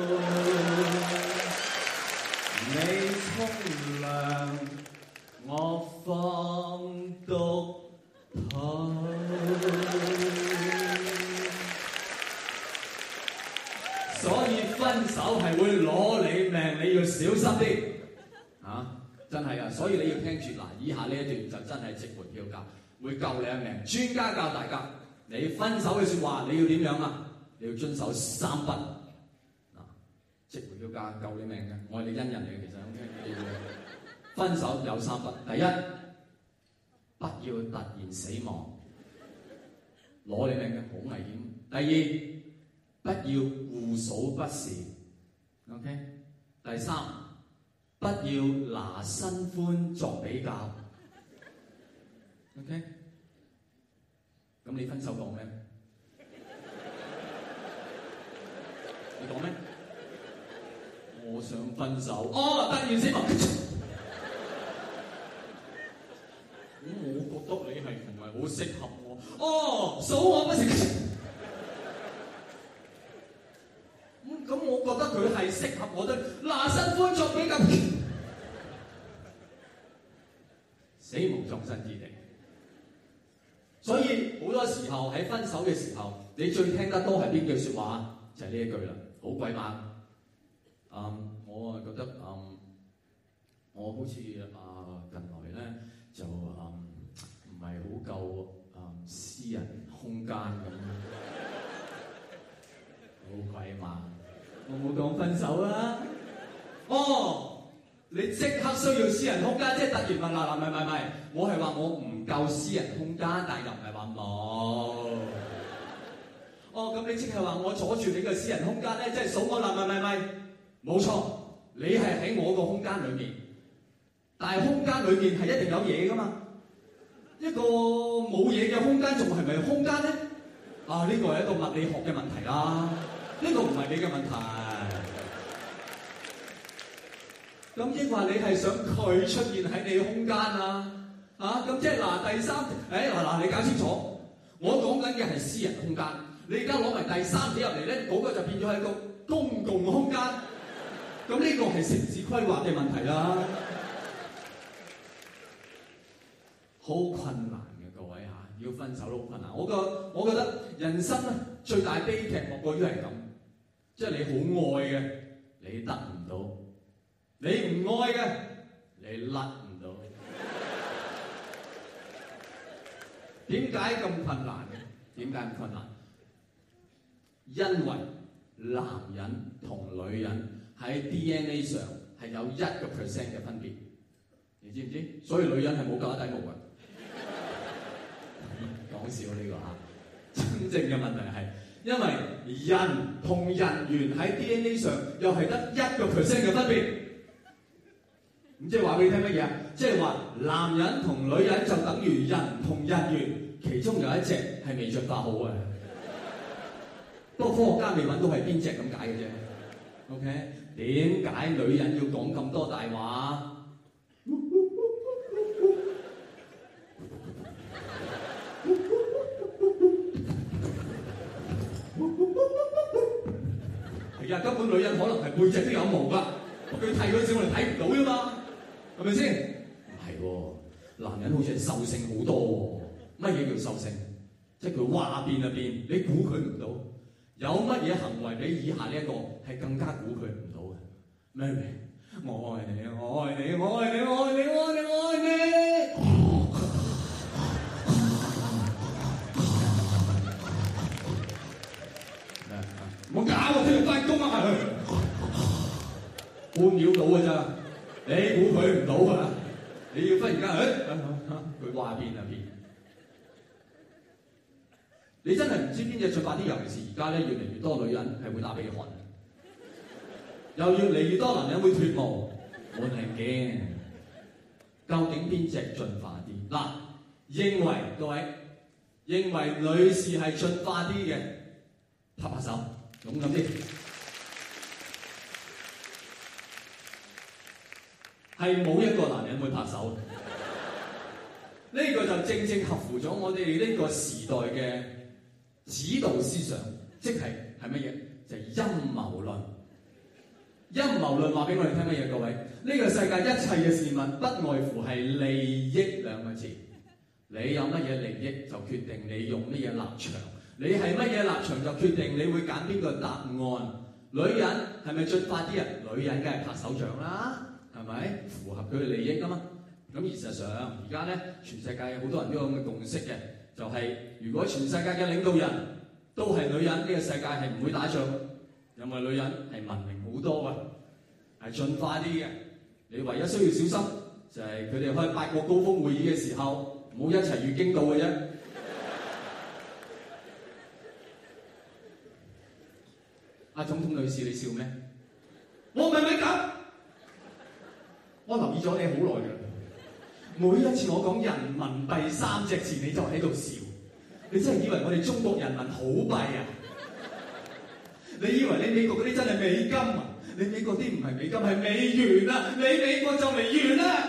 你沖涼，我放毒泡。所以分手係會攞你命，你要小心啲啊！真係啊！所以你要聽住嗱，以下呢一段就真係值回票價，會救你一命。專家教大家，你分手嘅説話你要點樣啊？你要遵守三不嗱，值回票價救你命嘅，我係你恩人嚟嘅，其實 OK。分手有三不，第一，不要突然死亡，攞你命嘅好危險。第二，不要互數不是 ，OK。第三，不要拿新歡作比較 ，OK。咁你分手講咩？你講咩？我想分手。哦，突然死亡。咁我覺得你係唔係好適合我？哦，數我不是。咁咁，我覺得佢係適合我的，拿新歡作比較。死無葬身之地。所以好多時候喺分手嘅時候，你最聽得多係邊句説話？就係、是、呢一句啦，好鬼猛。嗯，我啊覺得嗯，我好似啊近來咧就嗯唔係好夠嗯私人空間咁，好鬼猛。我冇講分手啊！哦，你即刻需要私人空間，即係突然問嗱嗱，唔係唔係唔係，我係話我唔夠私人空間，但係又唔係話冇。哦，咁你即係話我阻住你嘅私人空間咧，即係數我嗱，唔係唔係唔係，冇錯，你係喺我個空間裏面，但係空間裏面係一定有嘢噶嘛。一個冇嘢嘅空間仲係咪空間咧？啊，呢個係一個物理學嘅問題啦。呢個唔係你嘅問題，咁抑或你係想佢出現喺你嘅空間啊？啊，咁即係嗱第三，誒嗱嗱，你搞清楚，我講緊嘅係私人空間，你而家攞埋第三者入嚟咧，嗰個就變咗係一個公共空間，咁呢個係城市規劃嘅問題啦，好困難嘅各位嚇，要分手都好困難。我覺我覺得人生咧最大悲劇莫過於係咁。即係你好愛嘅，你得唔到；你唔愛嘅，你甩唔到。點解咁困難嘅？點解咁困難？因為男人同女人喺 D N A 上係有一個 percent 嘅分別，你知唔知？所以女人係冇腳底毛嘅。講笑呢個嚇，真正嘅問題係。因為人同人猿喺 D N A 上又係得一個 percent 嘅分別， 咁即係話俾你聽乜嘢啊？即係話男人同女人就等於人同日元，其中有一隻係未進化好嘅。不過科學家未揾到係邊隻咁解嘅啫。OK， 點解女人要講咁多大話？係啊，根本女人可能係背脊都有毛㗎，佢剃嗰陣時我哋睇唔到啫嘛，係咪先？唔係喎，男人好似係獸性好多喎。乜嘢叫獸性？即係佢話變就變，你估佢唔到。有乜嘢行為比以下呢一個係更加估佢唔到嘅？咩咩？我愛你，我愛你，我愛你，我愛你，我愛你，我愛你。唔好搞我，聽日翻工啊！半秒到㗎咋，你估佢唔到啊？你要忽然間誒，佢話變就變。你真係唔知邊隻進化啲，尤其是而家咧，越嚟越多女人係會打鼻鼾，又越嚟越多男人會脫毛，我係驚。究竟邊隻進化啲？嗱，認為各位認為女士係進化啲嘅，拍拍手，勇敢啲。係冇一個男人會拍手。呢個就正正合乎咗我哋呢個時代嘅指導思想，即係係乜嘢？就係、是、陰謀論。陰謀論話俾我哋聽乜嘢？各位，呢、這個世界一切嘅事物不外乎係利益兩個字。你有乜嘢利益，就決定你用乜嘢立場。你係乜嘢立場，就決定你會揀邊個答案。女人係咪進化啲人？女人梗係拍手掌啦，係咪？符合佢嘅利益㗎嘛。咁而事實上，而家咧，全世界好多人都有咁嘅共識嘅，就係、是、如果全世界嘅領導人都係女人，呢、這個世界係唔會打仗，因為女人係文明好多嘅，係進化啲嘅。你唯一需要小心就係佢哋開八國高峰會議嘅時候，唔好一齊月經到嘅啫。阿總統女士，你笑咩？我唔係敏感，我留意咗你好耐㗎。每一次我講人民幣三隻字，你就喺度笑。你真係以為我哋中國人民好弊啊？你以為你美國嗰啲真係美金啊？你美國啲唔係美金，係美元啊！你美國就嚟完啦！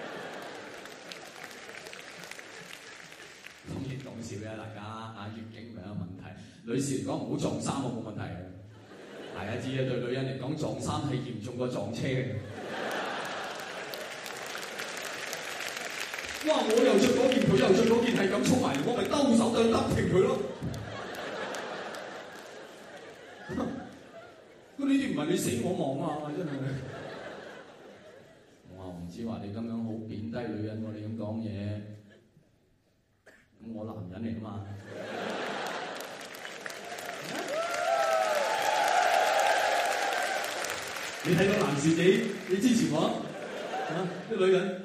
當然講笑嘅，大家啊，月經咪有問題。女士嚟講唔好撞衫，我冇問題嘅。大家知啊，對女人嚟講撞衫係嚴重過撞車嘅。哇！我又着嗰件，佢又着嗰件，係咁衝埋嚟，我咪兜手對揼停佢咯。咁呢啲唔係你死我亡啊！真係。我唔知話你咁樣好貶低女人喎，你咁講嘢。咁我男人嚟㗎嘛。你睇到男士幾？你支持我啊？啲女人。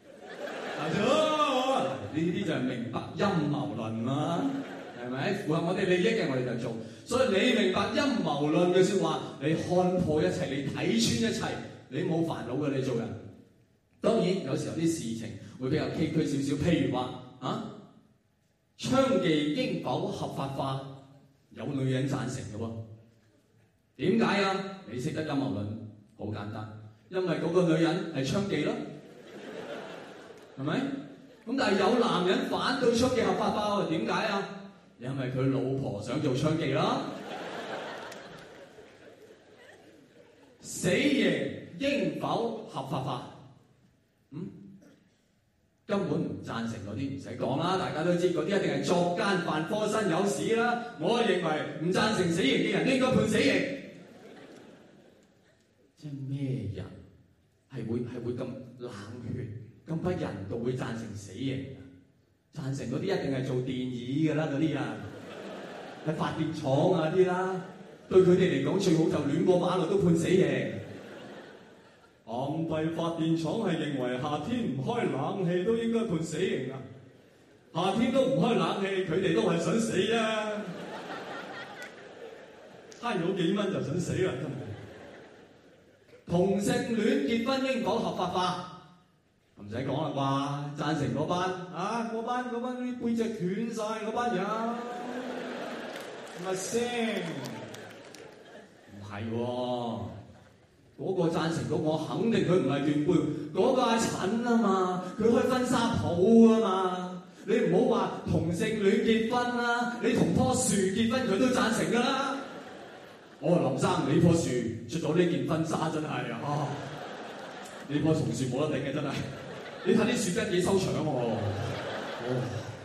呢啲就係明白陰謀論啦，係咪？符合我哋利益嘅，我哋就做。所以你明白陰謀論嘅説話，你看破一切，你睇穿一切，你冇煩惱嘅，你做人。當然有時候啲事情會比較崎嶇少少，譬如話啊，娼妓應否合法化？有女人贊成嘅喎。點解啊？你識得陰謀論？好簡單，因為嗰個女人係娼妓咯。係咪？咁但係有男人反對娼妓合法化喎？點解啊？因為佢老婆想做娼妓啦。死刑應否合法化？嗯，根本唔贊成嗰啲唔使講啦，大家都知嗰啲一定係作奸犯科，身有屎啦。我認為唔贊成死刑嘅人應該判死刑。即係咩人係會係會咁冷血？咁不人道會贊成死刑啊？贊成嗰啲一定係做電椅㗎啦，嗰啲人喺發電廠啊啲啦，對佢哋嚟講最好就亂過馬路都判死刑。昂貴發電廠係認為夏天唔開冷氣都應該判死刑啊！夏天都唔開冷氣，佢哋都係想死啊！慳咗幾蚊就想死啦，真係。 同性戀結婚應否合法化？唔使講啦啩，贊成嗰班啊，嗰班嗰班啲背脊斷晒嗰班人，咪先？唔係喎，嗰個贊成嗰個肯定佢唔係斷背，嗰個阿陳啊嘛，佢開婚紗鋪啊嘛，你唔好話同性戀結婚啦，你同棵樹結婚佢都贊成㗎啦。我話林生，你棵樹出咗呢件婚紗真係啊！呢棵松樹冇得頂嘅真係，你睇啲樹根幾收場喎！哦，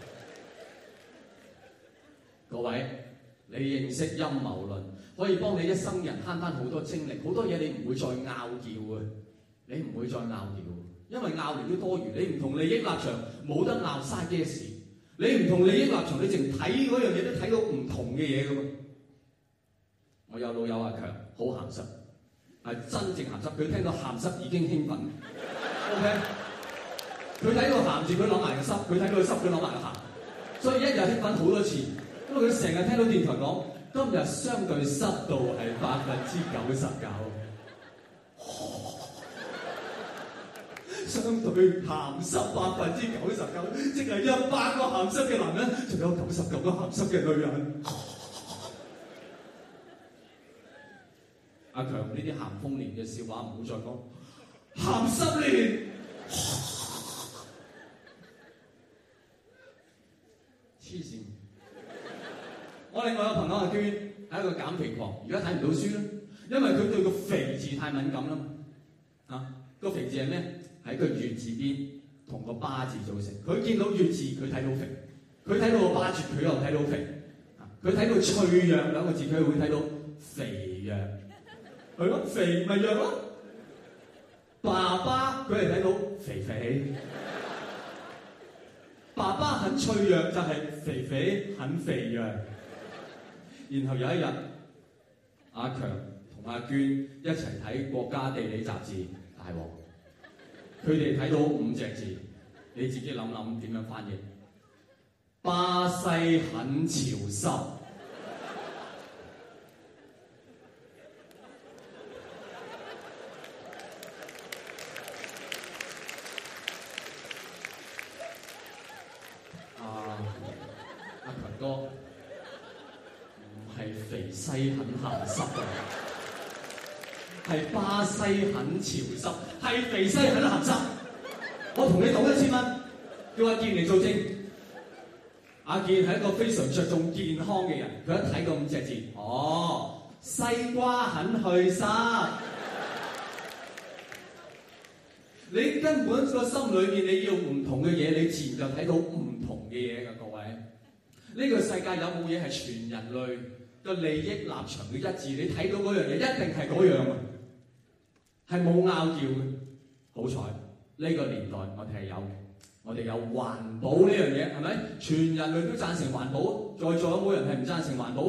各位，你認識陰謀論可以幫你一生人慳翻好多精力，好多嘢你唔會再拗撬啊！你唔會再拗撬，因為拗嚟都多餘。你唔同利益立場冇得拗，嘥嘅事。你唔同利益立場，你淨睇嗰樣嘢都睇到唔同嘅嘢㗎嘛。我有老友阿強，好鹹濕，係真正鹹濕。佢聽到鹹濕已經興奮。OK， 佢睇到鹹字，佢諗埋個濕；佢睇到個濕，佢諗埋個鹹。所以一日興奮好多次，因為佢成日聽到電台講，今日相對濕度係百分之九十九。相對鹹濕百分之九十九，即係一百個鹹濕嘅男人，仲有九十九個鹹濕嘅女人。阿強，呢啲鹹豐年嘅笑話唔好再講，鹹濕年，黐線！我另外有朋友阿娟係一個減肥狂，而家睇唔到書啦，因為佢對個肥字太敏感啦嘛。啊，個肥字係咩？喺個月字邊同個巴字組成。佢見到月字，佢睇到肥；佢睇到個巴字，佢又睇到肥。佢睇到脆弱兩個字，佢會睇到肥弱。係咯，肥咪弱咯。爸爸佢係睇到肥肥，爸爸很脆弱就係肥肥很肥弱。然後有一日，阿強同阿娟一齊睇國家地理雜誌，大鑊。佢哋睇到五隻字，你自己諗諗點樣翻譯？巴西很潮濕。哥，唔係肥西很鹹濕啊，係巴西很潮濕，係肥西很鹹濕。我同你賭一千蚊，叫阿健嚟做證。阿健係一個非常着重健康嘅人，佢一睇到五隻字，哦，西瓜很去濕。你根本個心裏面你要唔同嘅嘢，你自然就睇到唔同嘅嘢㗎，各位。呢個世界有冇嘢係全人類嘅利益立場嘅一致？你睇到嗰樣嘢，一定係嗰樣啊，係冇拗撬嘅。好彩呢個年代我哋係有，我哋有環保呢樣嘢，係咪？全人類都贊成環保，在座有冇人係唔贊成環保？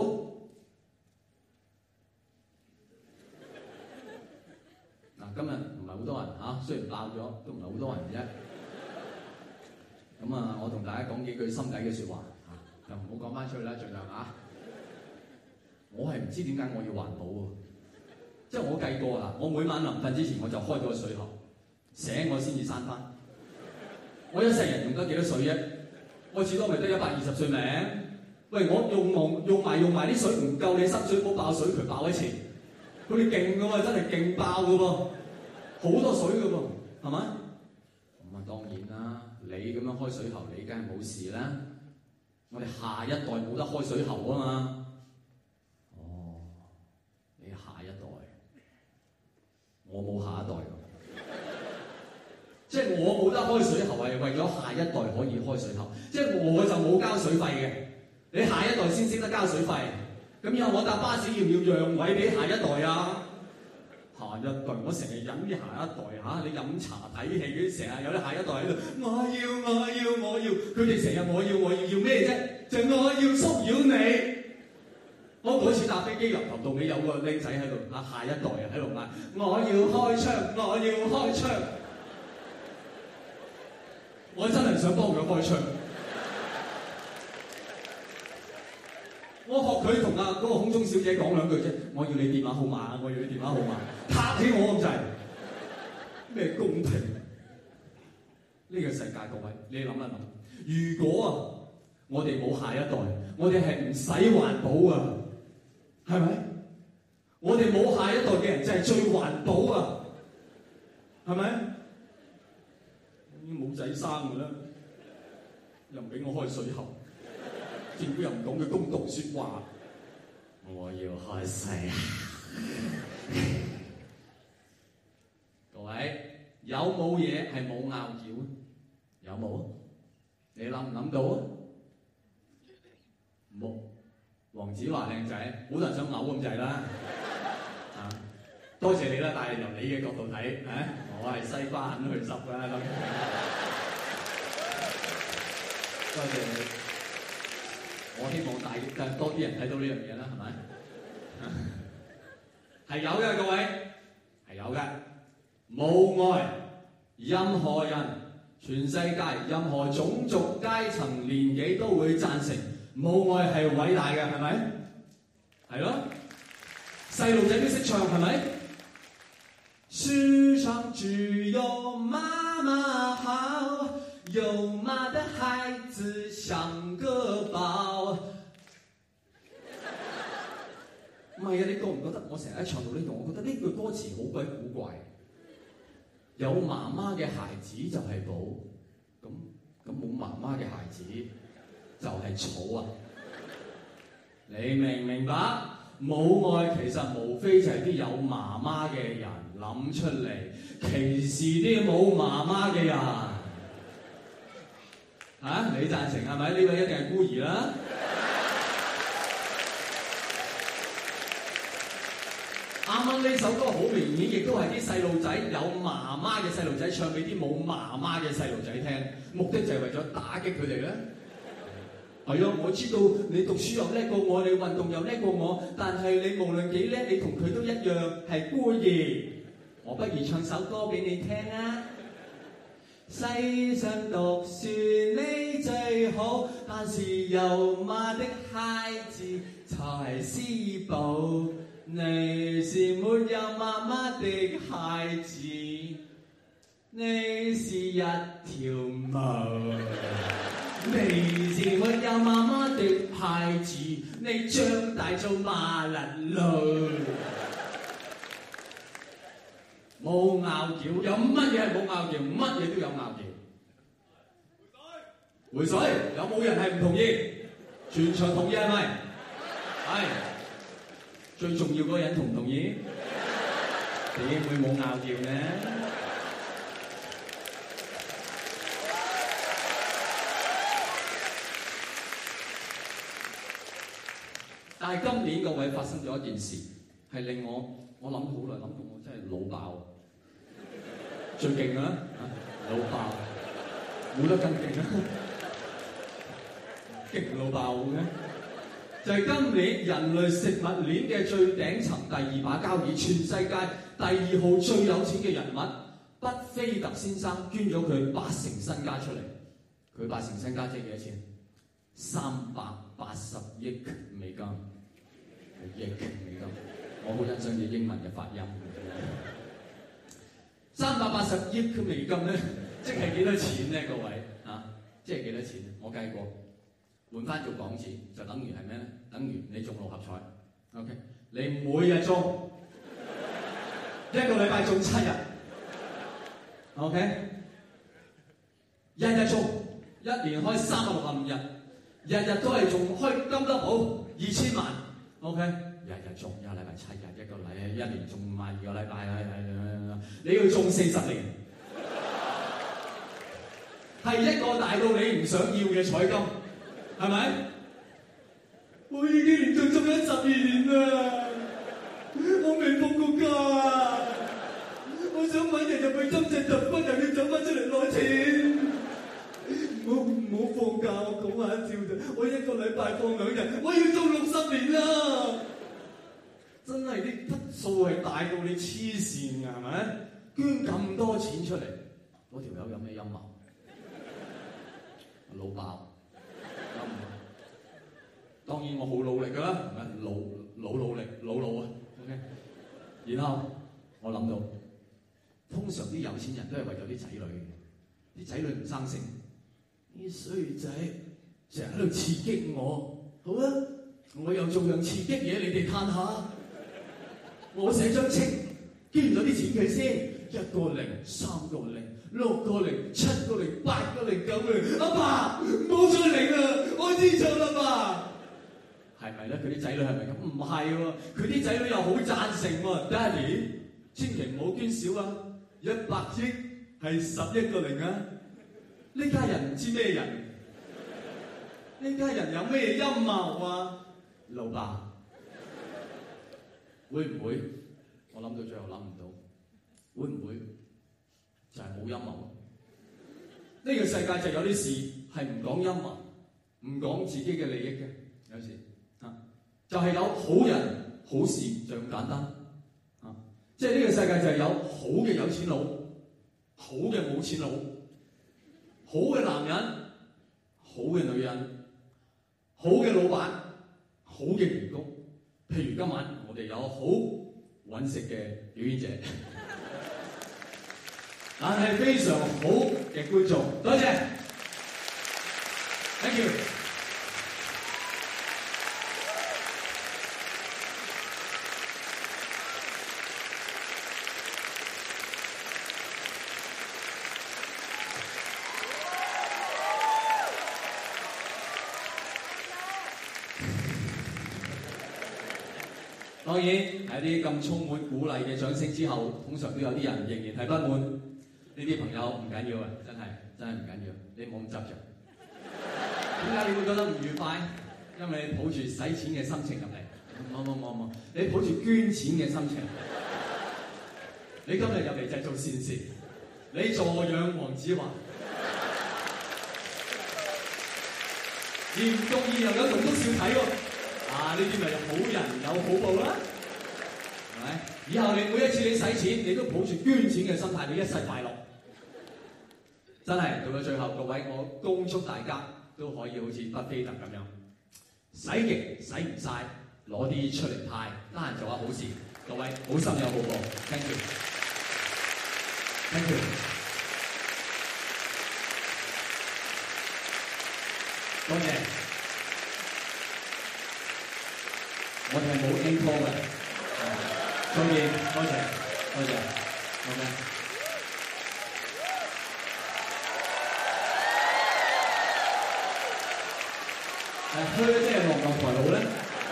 嗱，今日唔係好多人嚇，雖然鬧咗，都唔係好多人啫。咁啊，我同大家講幾句心底嘅説話。就唔好講翻出去啦，盡量啊！我係唔知點解我要環保喎，即係我計過啦，我每晚臨瞓之前我就開咗個水喉，醒我先至閂翻。我一世人用得幾多水啫？我至多咪得一百二十歲命。喂，我用用用埋用埋啲水唔夠你濕水寶爆水渠爆一次，佢哋勁噶喎，真係勁爆噶噃，好多水噶噃，係咪？咁啊當然啦，你咁樣開水喉，你梗係冇事啦。我哋下一代冇得開水喉啊嘛！哦，你下一代，我冇下一代即係我冇得開水喉係為咗下一代可以開水喉，即係我就冇交水費嘅，你下一代先識得交水費。咁以後我搭巴士要唔要讓位俾下一代啊？下一代，我成日飲啲下一代嚇、啊，你飲茶睇戲嗰啲成日有啲下一代喺度，我要我要我要，佢哋成日我要我要要咩啫？就我要騷擾你。我嗰次搭飛機由頭到尾有個僆仔喺度，啊下一代啊喺度嗌，我要開窗，我要開窗。我真係想幫佢開窗。 我學佢同啊嗰個空中小姐講兩句啫，我要你電話號碼，我要你電話號碼，嚇起我咁滯。咩公平？呢個世界各位，你諗一諗，如果啊我哋冇下一代，我哋係唔使環保啊，係咪？我哋冇下一代嘅人就係最環保啊，係咪？已經冇仔生㗎啦，又唔俾我開水喉，政府又唔講佢公道説話，我要開水啊！各位有冇嘢係冇拗撬？有冇？你諗唔諗到啊？冇。黃子華靚仔，好多人想嘔咁滯啦。啊，多謝你啦，但係由你嘅角度睇，嚇、啊，我係西瓜肯去濕啦咁。多謝你，我希望大更多啲人睇到呢樣嘢啦，係咪？係有嘅，各位係有嘅。冇愛，任何人，全世界任何種族、階層、年紀都會贊成。冇愛係偉大嘅，係咪？係咯，細路仔都識唱，係咪？世上只有媽媽好，有媽的孩子像個寶。唔係啊，你覺唔覺得我成日一唱到呢度，我覺得呢句歌詞好鬼古怪。有媽媽嘅孩子就係寶，咁咁冇媽媽嘅孩子就係草啊！你明唔明白？冇愛其實無非就係啲有媽媽嘅人諗出嚟，歧視啲冇媽媽嘅人。啊，你贊成係咪？呢個一定係孤兒啦！啱啱呢首歌好明顯，亦都係啲細路仔有媽媽嘅細路仔唱俾啲冇媽媽嘅細路仔聽，目的就係為咗打擊佢哋咧。係啊，我知道你讀書又叻過我，你運動又叻過我，但係你無論幾叻，你同佢都一樣係孤兒。我不如唱首歌俾你聽啊！世上讀書你最好，但是有媽的孩子才是寶。你是沒有媽媽的孩子，你是一條毛。你是沒有媽媽的孩子，你長大做馬勒路。冇拗撬，有乜嘢係冇拗撬？乜嘢都有拗撬。回水，回水，有冇人係唔同意？全場同意係咪？係。最重要嗰個人同唔同意？點會冇拗撬呢？但係今年各位發生咗一件事，係令我我諗好耐，諗到我真係腦爆。最勁啦，腦爆，冇得更勁啦，勁腦爆嘅。就係今年人類食物鏈嘅最頂層第二把交椅，全世界第二號最有錢嘅人物，畢菲特先生捐咗佢八成身家出嚟。佢八成身家即係幾多錢？三百八十億美金，億美金。我好欣賞你英文嘅發音。三百八十億嘅美金咧，即係幾多錢咧？各位啊，即係幾多錢？我計過。換翻做港紙就等於係咩咧？等於你中六合彩 ，OK？ 你每日中一個禮拜中七日 ，OK？ 日日中，一年開三百六十五日，日日都係中開金得好二千萬 ，OK？ 日日中一個禮拜七日，一個禮一年中五萬二個禮拜，係係係，你要中四十年，係一個大到你唔想要嘅彩金。係咪？我已經連續中咗十二年啦，我未放過假啊！我想揾人入去針隻頭骨，又要走翻出嚟攞錢。唔好唔好放假，我講下笑啫。我一個禮拜放兩日，我要做六十年啦！真係啲筆數係大到你黐線㗎，係咪？捐咁多錢出嚟，嗰條友有咩陰謀？老爆！ 當然我好努力㗎啦，係咪？老老努力，老老啊 ，OK。然後我諗到，通常啲有錢人都係為咗啲仔女嘅，啲仔女唔生性，啲衰仔成日喺度刺激我，好啊，我又做樣刺激嘢，你哋嘆下。我寫張清，捐咗啲錢佢先，一個零、三個零、六個零、七個零、八個零、九個零，阿爸唔好再零啦，我知錯啦爸。係咪咧？佢啲仔女係咪咁？唔係喎，佢啲仔女又好贊成喎。爹哋，千祈唔好捐少啊！一百億係十一個零啊！呢家人唔知咩人，呢家人有咩陰謀啊？老爸。會唔會？我諗到最後諗唔到，會唔會就係冇陰謀？呢個世界就有啲事係唔講陰謀，唔講自己嘅利益嘅，有時啊，就係有好人好事就咁簡單啊！即係呢個世界就係有好嘅有錢佬，好嘅冇錢佬，好嘅男人，好嘅女人，好嘅老闆，好嘅員工。譬如今晚我哋有好揾食嘅表演者，但係非常好嘅觀眾，多謝 ，thank you。當然喺啲咁充滿鼓勵嘅掌聲之後，通常都有啲人仍然係不滿。呢啲朋友唔緊要啊，真係真係唔緊要，你唔好咁執着。點解你會覺得唔愉快？因為你抱住使錢嘅心情入嚟。冇冇冇冇，你抱住捐錢嘅心情。你今日入嚟就係做善事，你助養黃子華。嚴重義又有棟篤笑睇喎。啊！呢啲咪好人有好報啦，係咪？以後你每一次你使錢，你都抱住捐錢嘅心態，你一世快樂。真係到咗最後，各位我恭祝大家都可以好似巴菲特咁樣，使極使唔晒，攞啲出嚟派，得閒做下好事。各位好心有好報 ，thank you，thank you。多謝。我哋係冇 encore 嘅，當然多謝多謝 ，OK。誒，靴即係落落台路咧，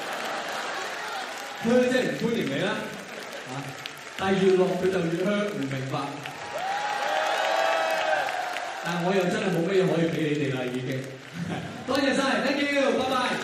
靴即係唔歡迎你啦，嚇！但係越落佢就越靴，唔明白。但係我又真係冇乜嘢可以俾你哋啦，已經。多謝晒 ，thank you，拜拜。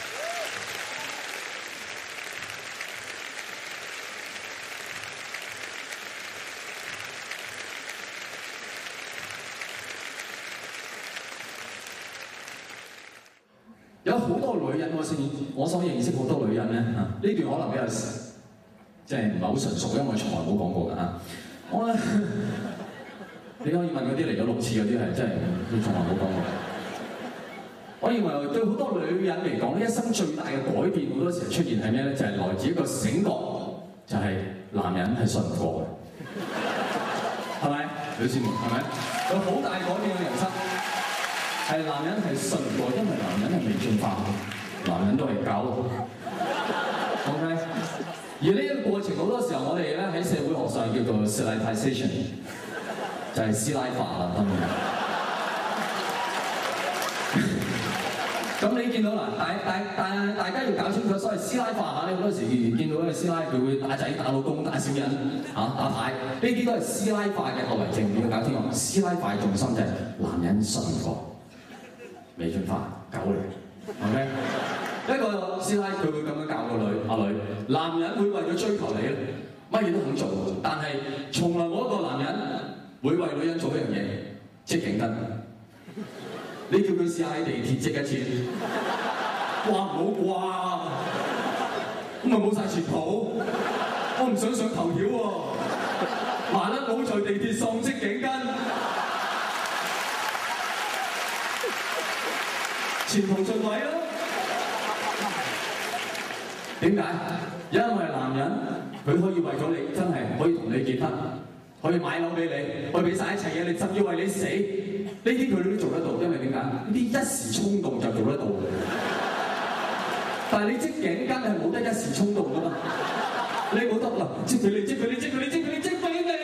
有好多女人，我先我所認識好多女人咧嚇，呢段可能比較即係唔係好純熟，因為我從來冇講過㗎嚇。我咧，你可以問嗰啲嚟咗六次嗰啲係真係，佢從來冇講過。我認為對好多女人嚟講，呢一生最大嘅改變，好多時候出現係咩咧？就係、是、來自一個醒覺，就係、是、男人係信唔過嘅，係咪？女士們係咪？有好大改變嘅人生。係男人係信唔過，因為男人係未進化，男人都係狗。OK， 而呢一個過程好多時候，我哋咧喺社會學上叫做 Slightisation， 就係師奶化啦，當然。咁你見到啦，大大大大家要搞清楚，所謂師奶化嚇，你好多時見到一個師奶，佢會打仔、打老公、打小人嚇、打牌，呢啲都係師奶化嘅後遺症。你要搞清楚，師奶化嘅重心就係男人信唔過。未進化，狗嚟 ，OK？ 一個師奶佢會咁樣教個女，阿女，男人會為咗追求你咧，乜嘢都肯做，但係從來冇一個男人會為女人做一樣嘢，即頸巾。你叫佢試下喺地鐵積一次，掛唔好掛，咁咪冇晒前途。我唔想上頭條喎，麻甩佬在地鐵喪積頸巾。前途盡毀咯， 點解？因為男人佢可以為咗你，真係可以同你結婚，可以買樓俾你，可以俾晒一切嘢你，甚至為你死，呢啲佢都做得到。因為點解？呢啲一時衝動就做得到嘅。但係你織頸巾係冇得一時衝動㗎嘛？你冇得嗱，織俾你，織俾你，織俾你，織俾你，織俾你，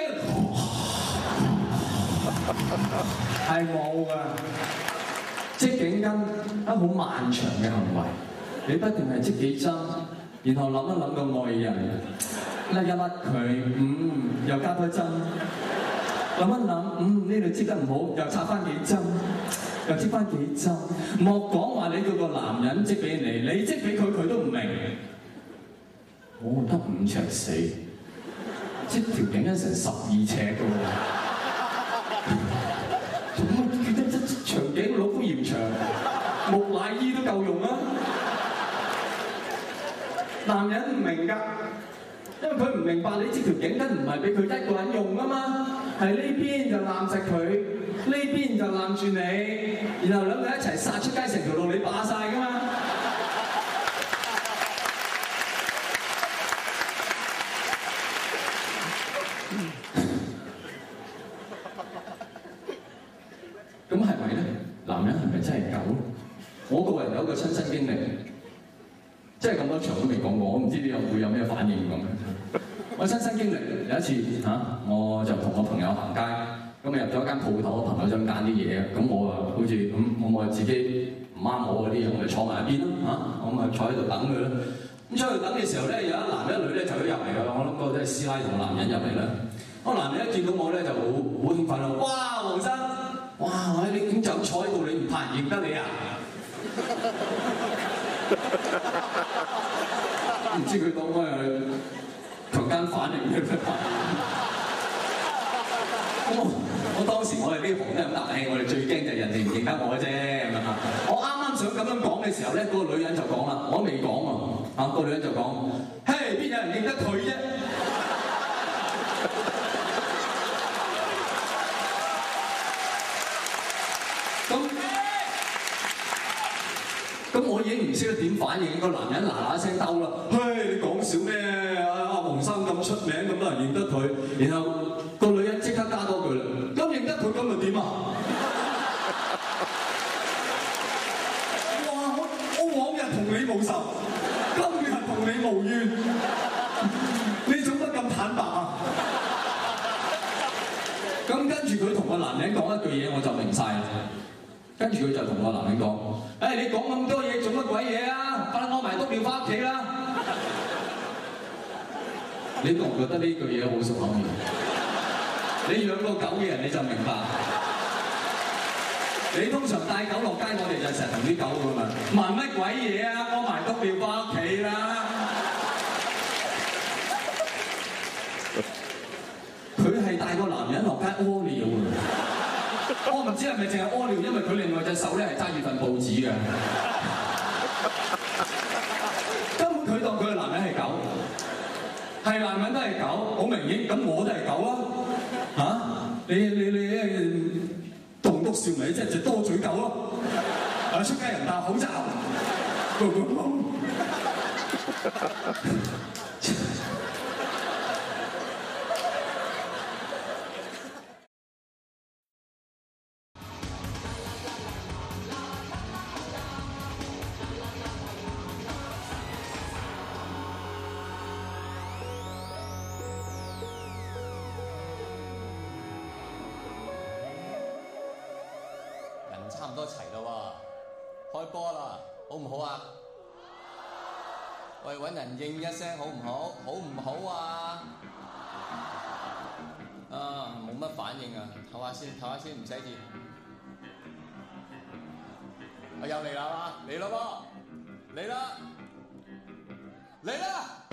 係冇㗎。織頸巾一好漫長嘅行為，你不斷係織幾針，然後諗一諗個愛人，甩一甩佢，嗯，又加多針，諗一諗，嗯，呢度織得唔好，又插翻幾針，又織翻幾針。莫講話你叫個男人織俾你，你織俾佢佢都唔明。我得五尺四，織條頸巾成十二尺㗎喎。做乜叫得織長頸老夫嫌長，木乃伊都夠用啊！男人唔明㗎，因為佢唔明白你織條頸巾唔係俾佢一個人用啊嘛，係呢邊就攬實佢，呢邊就攬住你，然後兩個一齊殺出街，成條路你霸晒㗎嘛。咁係咪咧？男人係咪真係狗？我個人有一個親身經歷，即係咁多場都未講過，我唔知你有會有咩反應咁。我親身經歷有一次嚇、啊，我就同我朋友行街，咁入咗一間鋪頭，我朋友想揀啲嘢，咁我啊好似咁，我咪自己唔啱我嗰啲嘢，我咪坐埋一邊咯嚇，我咪坐喺度等佢咯。咁坐喺度等嘅時候咧，有一男一女咧就都入嚟㗎，我諗嗰個都係師奶同男人入嚟啦。個男人一見到我咧就好好興奮咯，哇，黃生！哇！你點就咁坐喺度？你唔怕人認得你啊？唔知佢講咩強姦犯定咩？我我當時我哋呢行都係咁答氣，我哋最驚就係人哋唔認得我啫咁樣。我啱啱想咁樣講嘅時候咧，嗰、那個女人就講啦，我都未講喎。啊，個女人就講：嘿，邊有人認得佢啫？咁咁我已經唔識得點反應，個男人嗱嗱聲兜啦，嘿，你講笑咩？阿阿黃生咁出名，咁多人認得佢，然後個女人即刻加多句啦，咁認得佢咁又點啊？哇！我我往日同你無仇，今日同你無怨，你做乜咁坦白啊？咁跟住佢同個男人講一句嘢，我就明晒啦。跟住佢就同個男人講：誒、哎，你講咁多嘢做乜鬼嘢啊？快啲安埋篤尿翻屋企啦！你覺唔覺得呢句嘢好熟口面？你養過狗嘅人你就明白。你通常帶狗落街，我哋就成日同啲狗㗎嘛，問乜鬼嘢啊？安埋篤尿翻屋企啦！佢係帶個男人落街屙尿啊！我唔知係咪淨係屙尿，因為佢另外隻手咧係揸住份報紙嘅。根本佢當佢個男人係狗，係男人都係狗，好明顯。咁我都係狗啊！嚇、啊，你你你誒棟篤笑咪即係隻多嘴狗咯？啊，出街人戴口罩。 差唔多齊啦喎，開波啦，好唔好啊？喂，揾人應一聲好唔好？好唔好啊？啊，冇乜反應啊，唞下先，唞下先，唔使住。啊，又嚟啦嘛，嚟啦噃，嚟啦，嚟啦！